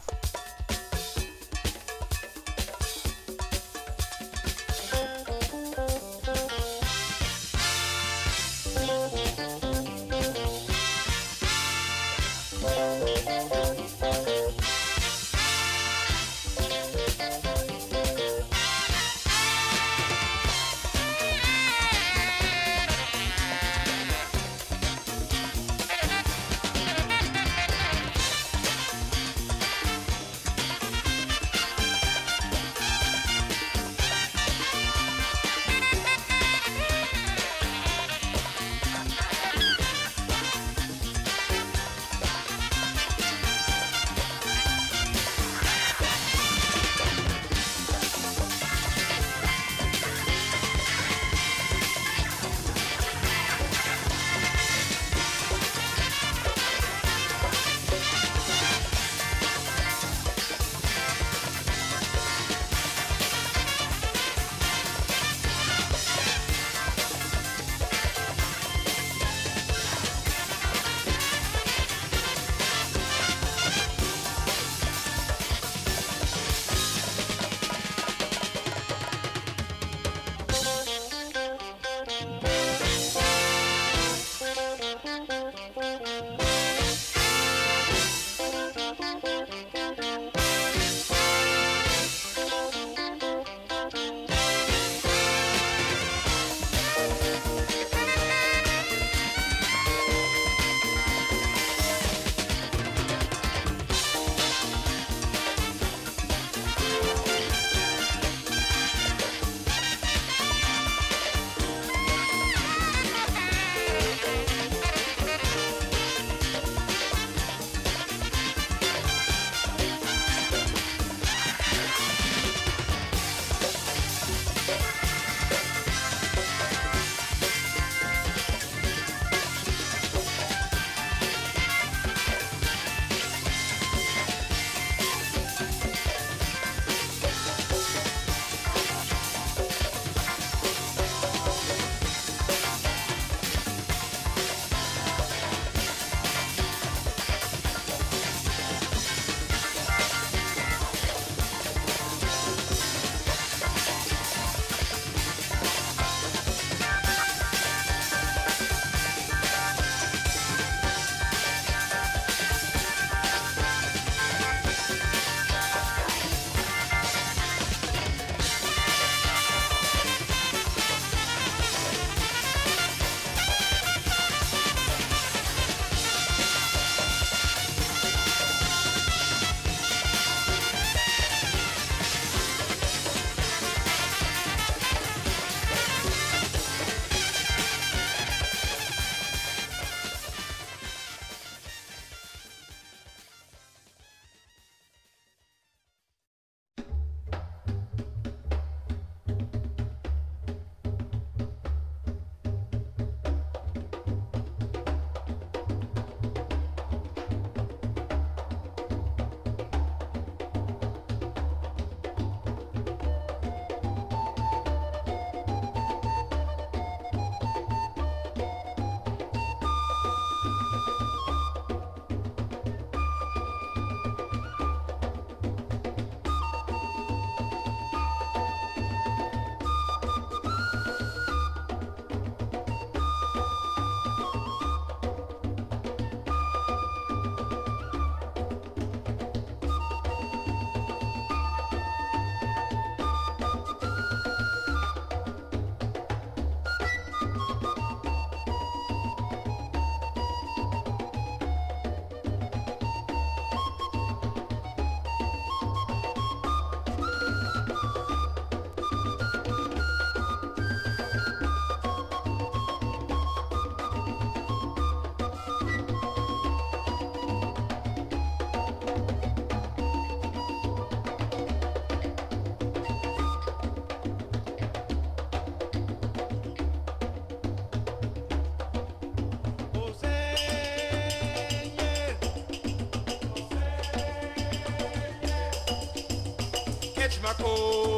Echimako,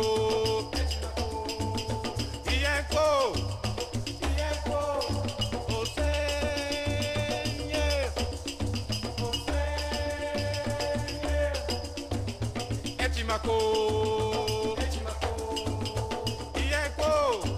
Ienko, Osenye, Echimako, Ienko,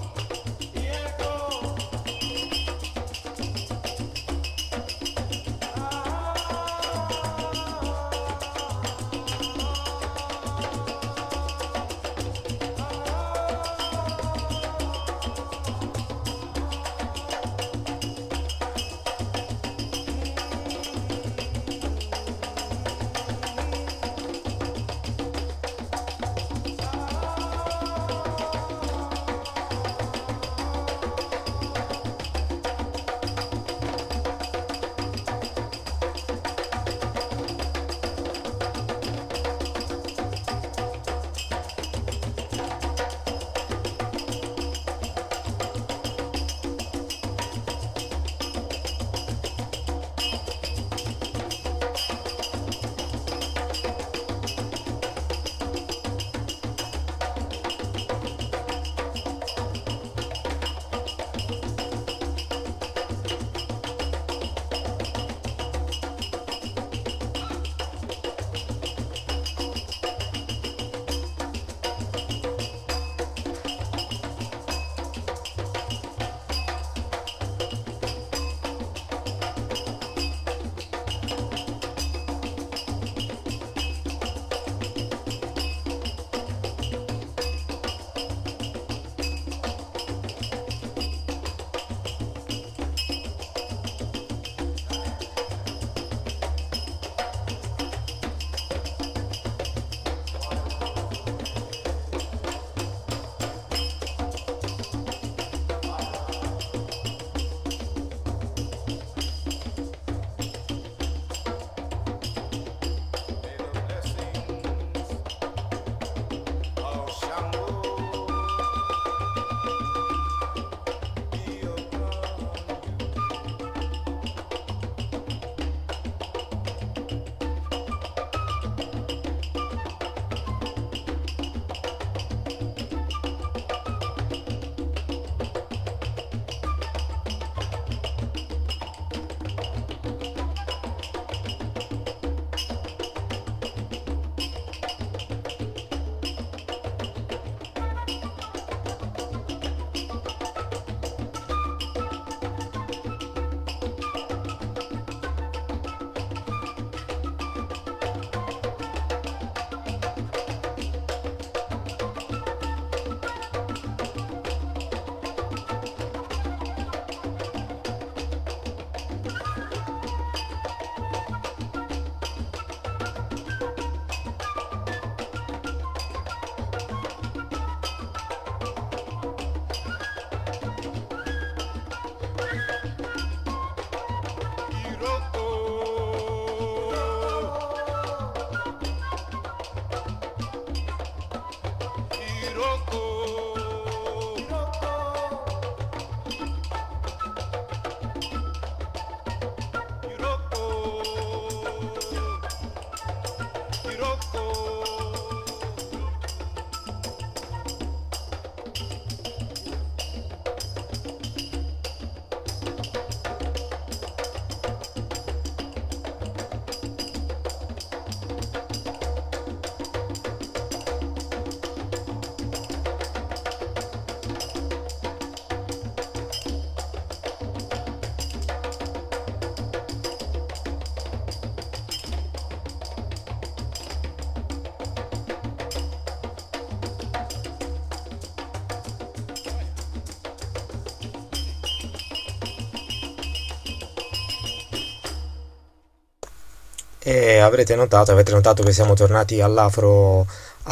E avete notato che siamo tornati all'afro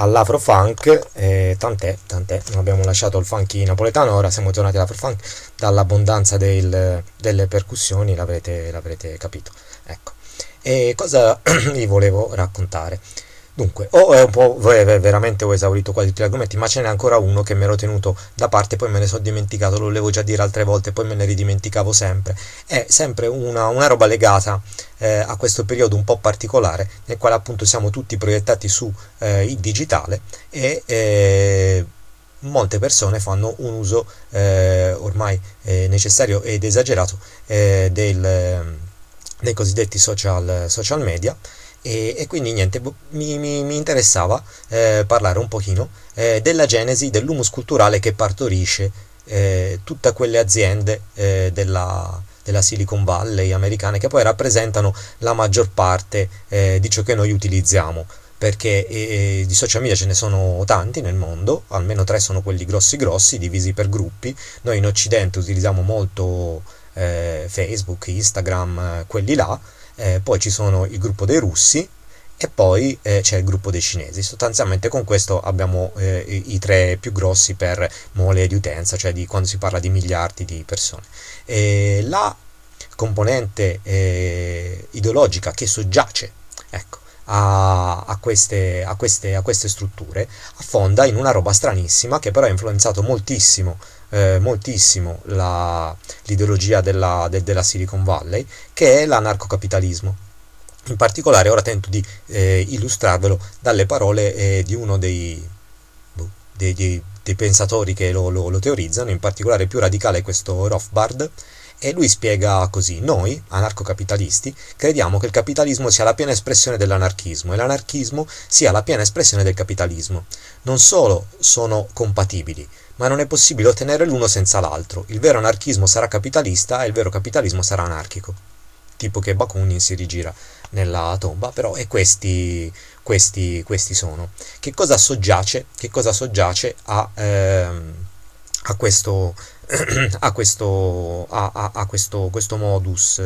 funk, tant'è, non abbiamo lasciato il funky napoletano, ora siamo tornati all'afro funk, dall'abbondanza delle percussioni l'avrete capito. Ecco. E cosa vi volevo raccontare? Dunque, veramente ho esaurito quasi tutti gli argomenti, ma ce n'è ancora uno che mi ero tenuto da parte, poi me ne sono dimenticato, lo volevo già dire altre volte, poi me ne ridimenticavo sempre. È sempre una roba legata a questo periodo un po' particolare, nel quale appunto siamo tutti proiettati su il digitale e molte persone fanno un uso ormai necessario ed esagerato dei cosiddetti social media. E quindi niente, mi interessava parlare un pochino della genesi dell'humus culturale che partorisce tutte quelle aziende della Silicon Valley americane, che poi rappresentano la maggior parte di ciò che noi utilizziamo, perché di social media ce ne sono tanti nel mondo, almeno 3 sono quelli grossi divisi per gruppi. Noi in Occidente utilizziamo molto Facebook, Instagram, quelli là. Poi ci sono il gruppo dei russi e poi c'è il gruppo dei cinesi. Sostanzialmente con questo abbiamo i 3 più grossi per mole di utenza, cioè di quando si parla di miliardi di persone. La componente ideologica che soggiace, ecco, a queste strutture affonda in una roba stranissima, che però ha influenzato moltissimo l'ideologia della Silicon Valley, che è l'anarcocapitalismo. In particolare ora tento di illustrarvelo dalle parole di uno dei pensatori che lo teorizzano. In particolare più radicale è questo Rothbard, e lui spiega così: noi, anarcocapitalisti, crediamo che il capitalismo sia la piena espressione dell'anarchismo e l'anarchismo sia la piena espressione del capitalismo. Non solo sono compatibili, ma non è possibile ottenere l'uno senza l'altro. Il vero anarchismo sarà capitalista e il vero capitalismo sarà anarchico. Tipo che Bakunin si rigira nella tomba, però e questi sono. Che cosa soggiace a questo modus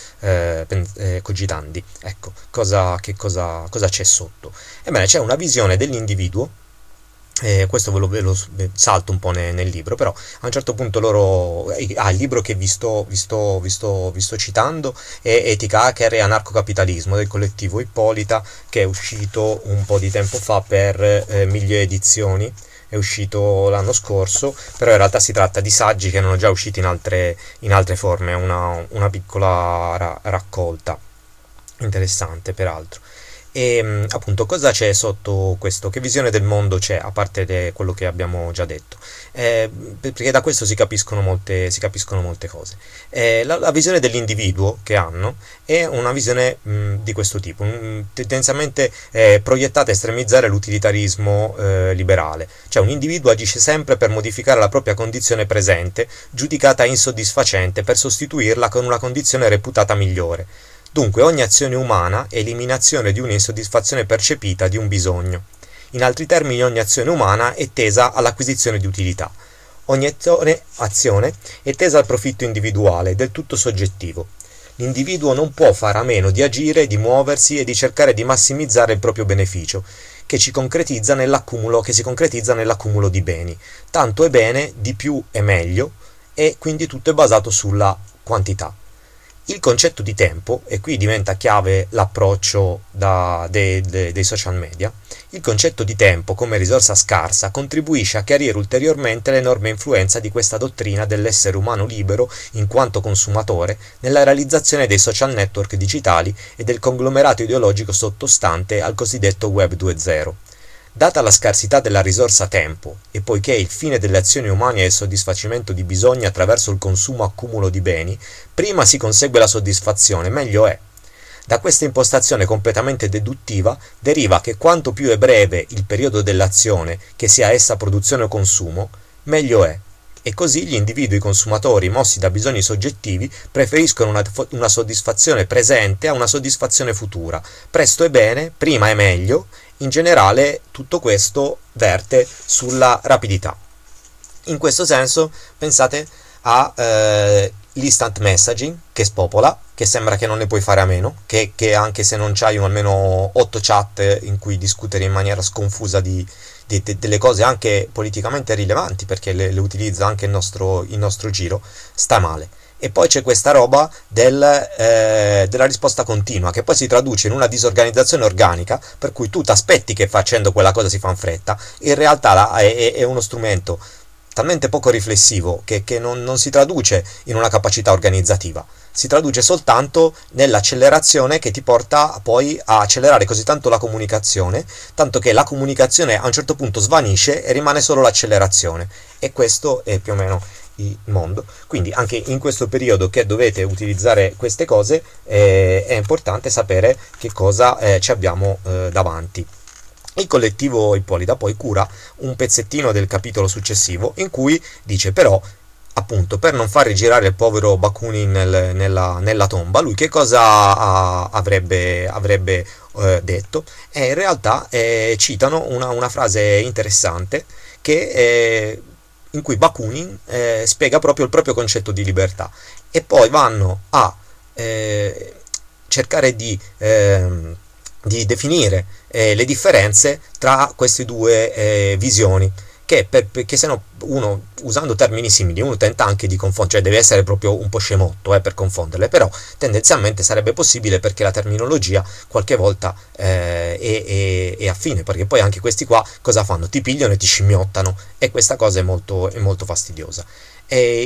cogitandi? Ecco, che cosa c'è sotto? Ebbene, c'è una visione dell'individuo. Questo ve lo salto un po' nel libro, però a un certo punto il libro che vi sto citando è Etica, Hacker e Anarcocapitalismo del collettivo Ippolita, che è uscito un po' di tempo fa per Migliaia Edizioni. È uscito l'anno scorso, però in realtà si tratta di saggi che erano già usciti in altre forme, una piccola raccolta interessante peraltro. E appunto, cosa c'è sotto questo? Che visione del mondo c'è, a parte quello che abbiamo già detto? Perché da questo si capiscono molte cose. La visione dell'individuo che hanno è una visione di questo tipo, tendenzialmente proiettata a estremizzare l'utilitarismo liberale. Cioè, un individuo agisce sempre per modificare la propria condizione presente, giudicata insoddisfacente, per sostituirla con una condizione reputata migliore. Dunque ogni azione umana è eliminazione di un'insoddisfazione percepita, di un bisogno. In altri termini, ogni azione umana è tesa all'acquisizione di utilità. Ogni azione è tesa al profitto individuale, del tutto soggettivo. L'individuo non può fare a meno di agire, di muoversi e di cercare di massimizzare il proprio beneficio, che si concretizza nell'accumulo di beni. Tanto è bene, di più è meglio, e quindi tutto è basato sulla quantità. Il concetto di tempo, e qui diventa chiave l'approccio dei social media, il concetto di tempo come risorsa scarsa contribuisce a chiarire ulteriormente l'enorme influenza di questa dottrina dell'essere umano libero in quanto consumatore nella realizzazione dei social network digitali e del conglomerato ideologico sottostante al cosiddetto Web 2.0. Data la scarsità della risorsa tempo, e poiché il fine delle azioni umane è il soddisfacimento di bisogni attraverso il consumo accumulo di beni, prima si consegue la soddisfazione, meglio è. Da questa impostazione completamente deduttiva deriva che quanto più è breve il periodo dell'azione, che sia essa produzione o consumo, meglio è. E così gli individui consumatori, mossi da bisogni soggettivi, preferiscono una soddisfazione presente a una soddisfazione futura. Presto è bene, prima è meglio. In generale tutto questo verte sulla rapidità. In questo senso pensate all'instant messaging che spopola, che sembra che non ne puoi fare a meno, che anche se non c'hai almeno 8 chat in cui discutere in maniera sconfusa delle cose anche politicamente rilevanti, perché le utilizza anche il nostro giro, sta male. E poi c'è questa roba della risposta continua, che poi si traduce in una disorganizzazione organica, per cui tu ti aspetti che facendo quella cosa si fa in fretta, in realtà è uno strumento talmente poco riflessivo che non si traduce in una capacità organizzativa, si traduce soltanto nell'accelerazione che ti porta poi a accelerare così tanto la comunicazione, tanto che la comunicazione a un certo punto svanisce e rimane solo l'accelerazione, e questo è più o meno il mondo. Quindi anche in questo periodo che dovete utilizzare queste cose è importante sapere che cosa ci abbiamo davanti. Il collettivo Ippolita poi cura un pezzettino del capitolo successivo in cui dice però, appunto, per non far rigirare il povero Bakunin nella tomba, lui che cosa avrebbe detto? E in realtà citano una frase interessante che in cui Bakunin spiega proprio il proprio concetto di libertà, e poi vanno a cercare di definire le differenze tra queste due visioni, perché se no uno, usando termini simili, uno tenta anche di confondere, cioè deve essere proprio un po' scemotto per confonderle, però tendenzialmente sarebbe possibile, perché la terminologia qualche volta è affine, perché poi anche questi qua cosa fanno? Ti pigliano e ti scimmiottano, e questa cosa è molto fastidiosa. E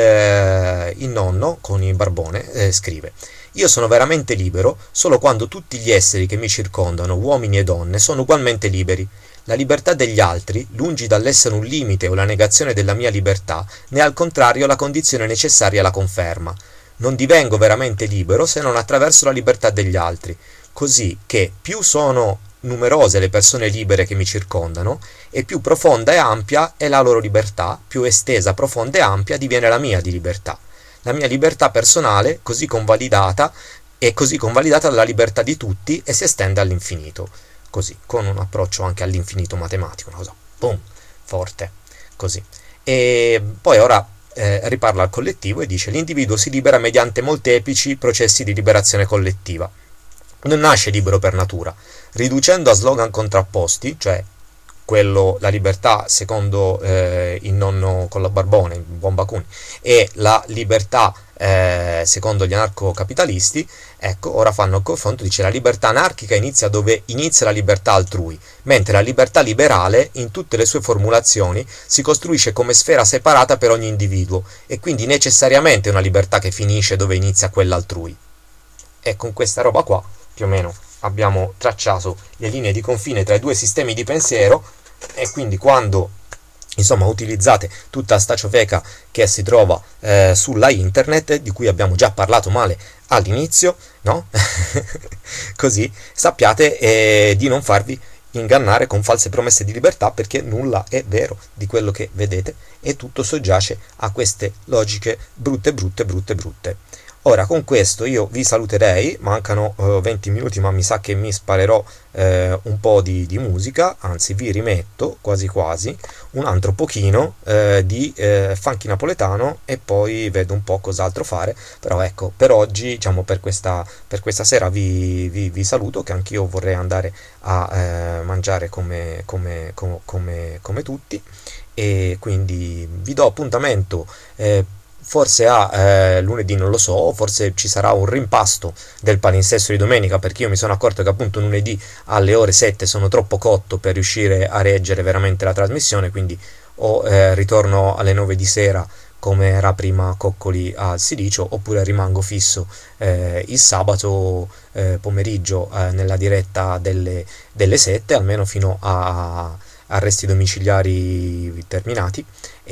il nonno con il barbone scrive: io sono veramente libero solo quando tutti gli esseri che mi circondano, uomini e donne, sono ugualmente liberi. La libertà degli altri, lungi dall'essere un limite o la negazione della mia libertà, ne è al contrario la condizione necessaria alla conferma. Non divengo veramente libero se non attraverso la libertà degli altri, così che più sono numerose le persone libere che mi circondano, e più profonda e ampia è la loro libertà, più estesa, profonda e ampia diviene la mia di libertà. La mia libertà personale, così convalidata, è così convalidata dalla libertà di tutti e si estende all'infinito. Così, con un approccio anche all'infinito matematico, una cosa, boom, forte, così. E poi ora riparla al collettivo e dice: l'individuo si libera mediante molteplici processi di liberazione collettiva. Non nasce libero per natura, riducendo a slogan contrapposti, cioè quello, la libertà secondo il nonno con la barbone, il buon Bakunin, e la libertà secondo gli anarcocapitalisti. Ecco, ora fanno il confronto, dice: la libertà anarchica inizia dove inizia la libertà altrui, mentre la libertà liberale, in tutte le sue formulazioni, si costruisce come sfera separata per ogni individuo, e quindi necessariamente una libertà che finisce dove inizia quella altrui. E con questa roba qua, più o meno, abbiamo tracciato le linee di confine tra i due sistemi di pensiero, e quindi quando insomma utilizzate tutta sta ciofeca che si trova sulla internet, di cui abbiamo già parlato male all'inizio, no? Così sappiate di non farvi ingannare con false promesse di libertà, perché nulla è vero di quello che vedete, e tutto soggiace a queste logiche brutte. Ora, con questo io vi saluterei, mancano 20 minuti, ma mi sa che mi sparerò un po' di musica, anzi vi rimetto quasi un altro pochino di funky napoletano, e poi vedo un po' cos'altro fare. Però ecco, per oggi, diciamo per questa sera vi saluto, che anch'io vorrei andare a mangiare come tutti, e quindi vi do appuntamento forse a lunedì, non lo so, forse ci sarà un rimpasto del palinsesto di domenica, perché io mi sono accorto che appunto lunedì alle ore 7 sono troppo cotto per riuscire a reggere veramente la trasmissione, quindi o ritorno alle 9 di sera come era prima Coccoli al Silicio, oppure rimango fisso il sabato pomeriggio nella diretta delle 7, almeno fino a arresti domiciliari terminati,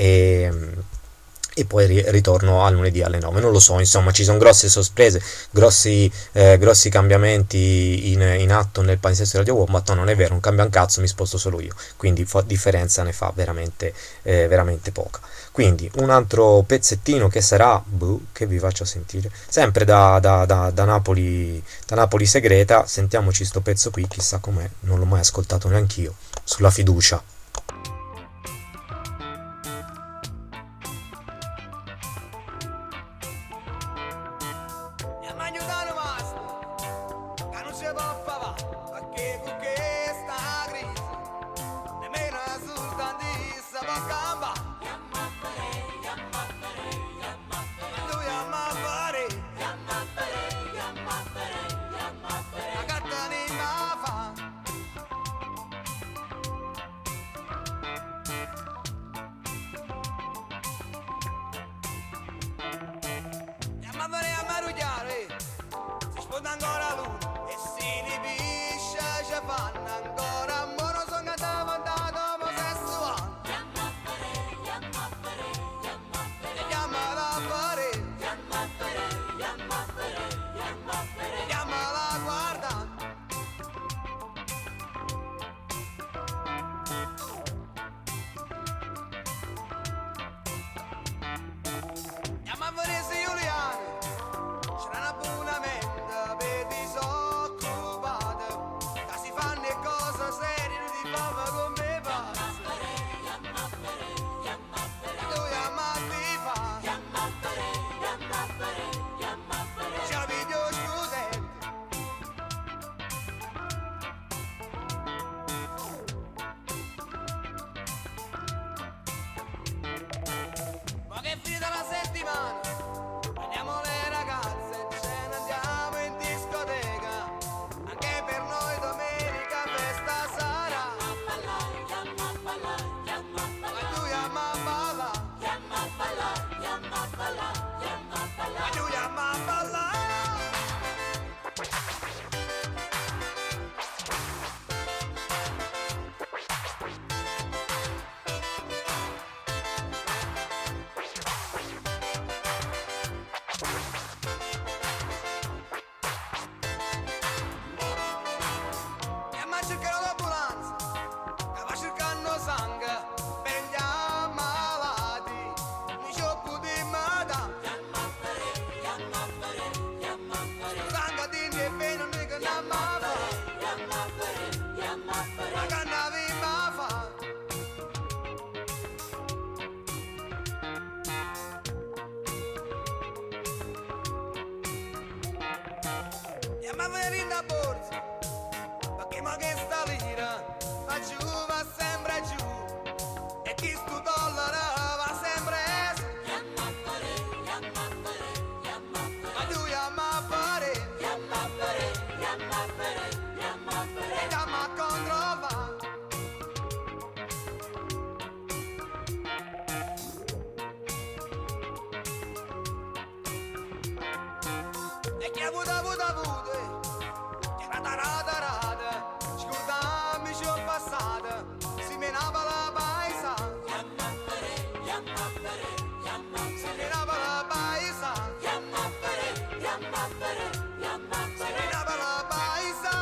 e poi ritorno a lunedì alle 9, non lo so, insomma ci sono grosse sorprese, grossi cambiamenti in atto nel palinsesto di Radio Wombat. No, non è vero, non cambia un cazzo, mi sposto solo io, quindi differenza ne fa veramente poca. Quindi un altro pezzettino che sarà, che vi faccio sentire, sempre da Napoli segreta. Sentiamoci sto pezzo qui, chissà com'è, non l'ho mai ascoltato neanch'io, sulla fiducia. Yamma, ma vieni da borsa, perché ma che sta lira va giù, va sempre giù, e chi sto dollaro va sempre su. Ma tu chiama e chiama contro va. E chi ha avuto, che rada, scordami ci ho passato, si menava la paesa, si menava la paesa, si menava la paesa.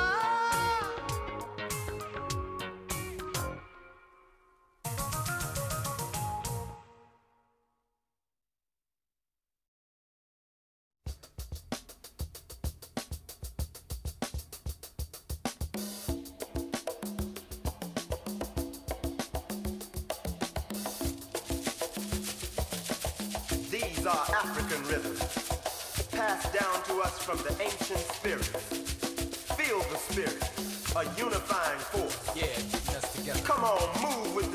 These are African rhythms, passed down to us from the ancient spirits. Feel the spirit, a unifying force. Yeah, keeping us together. Come on, move with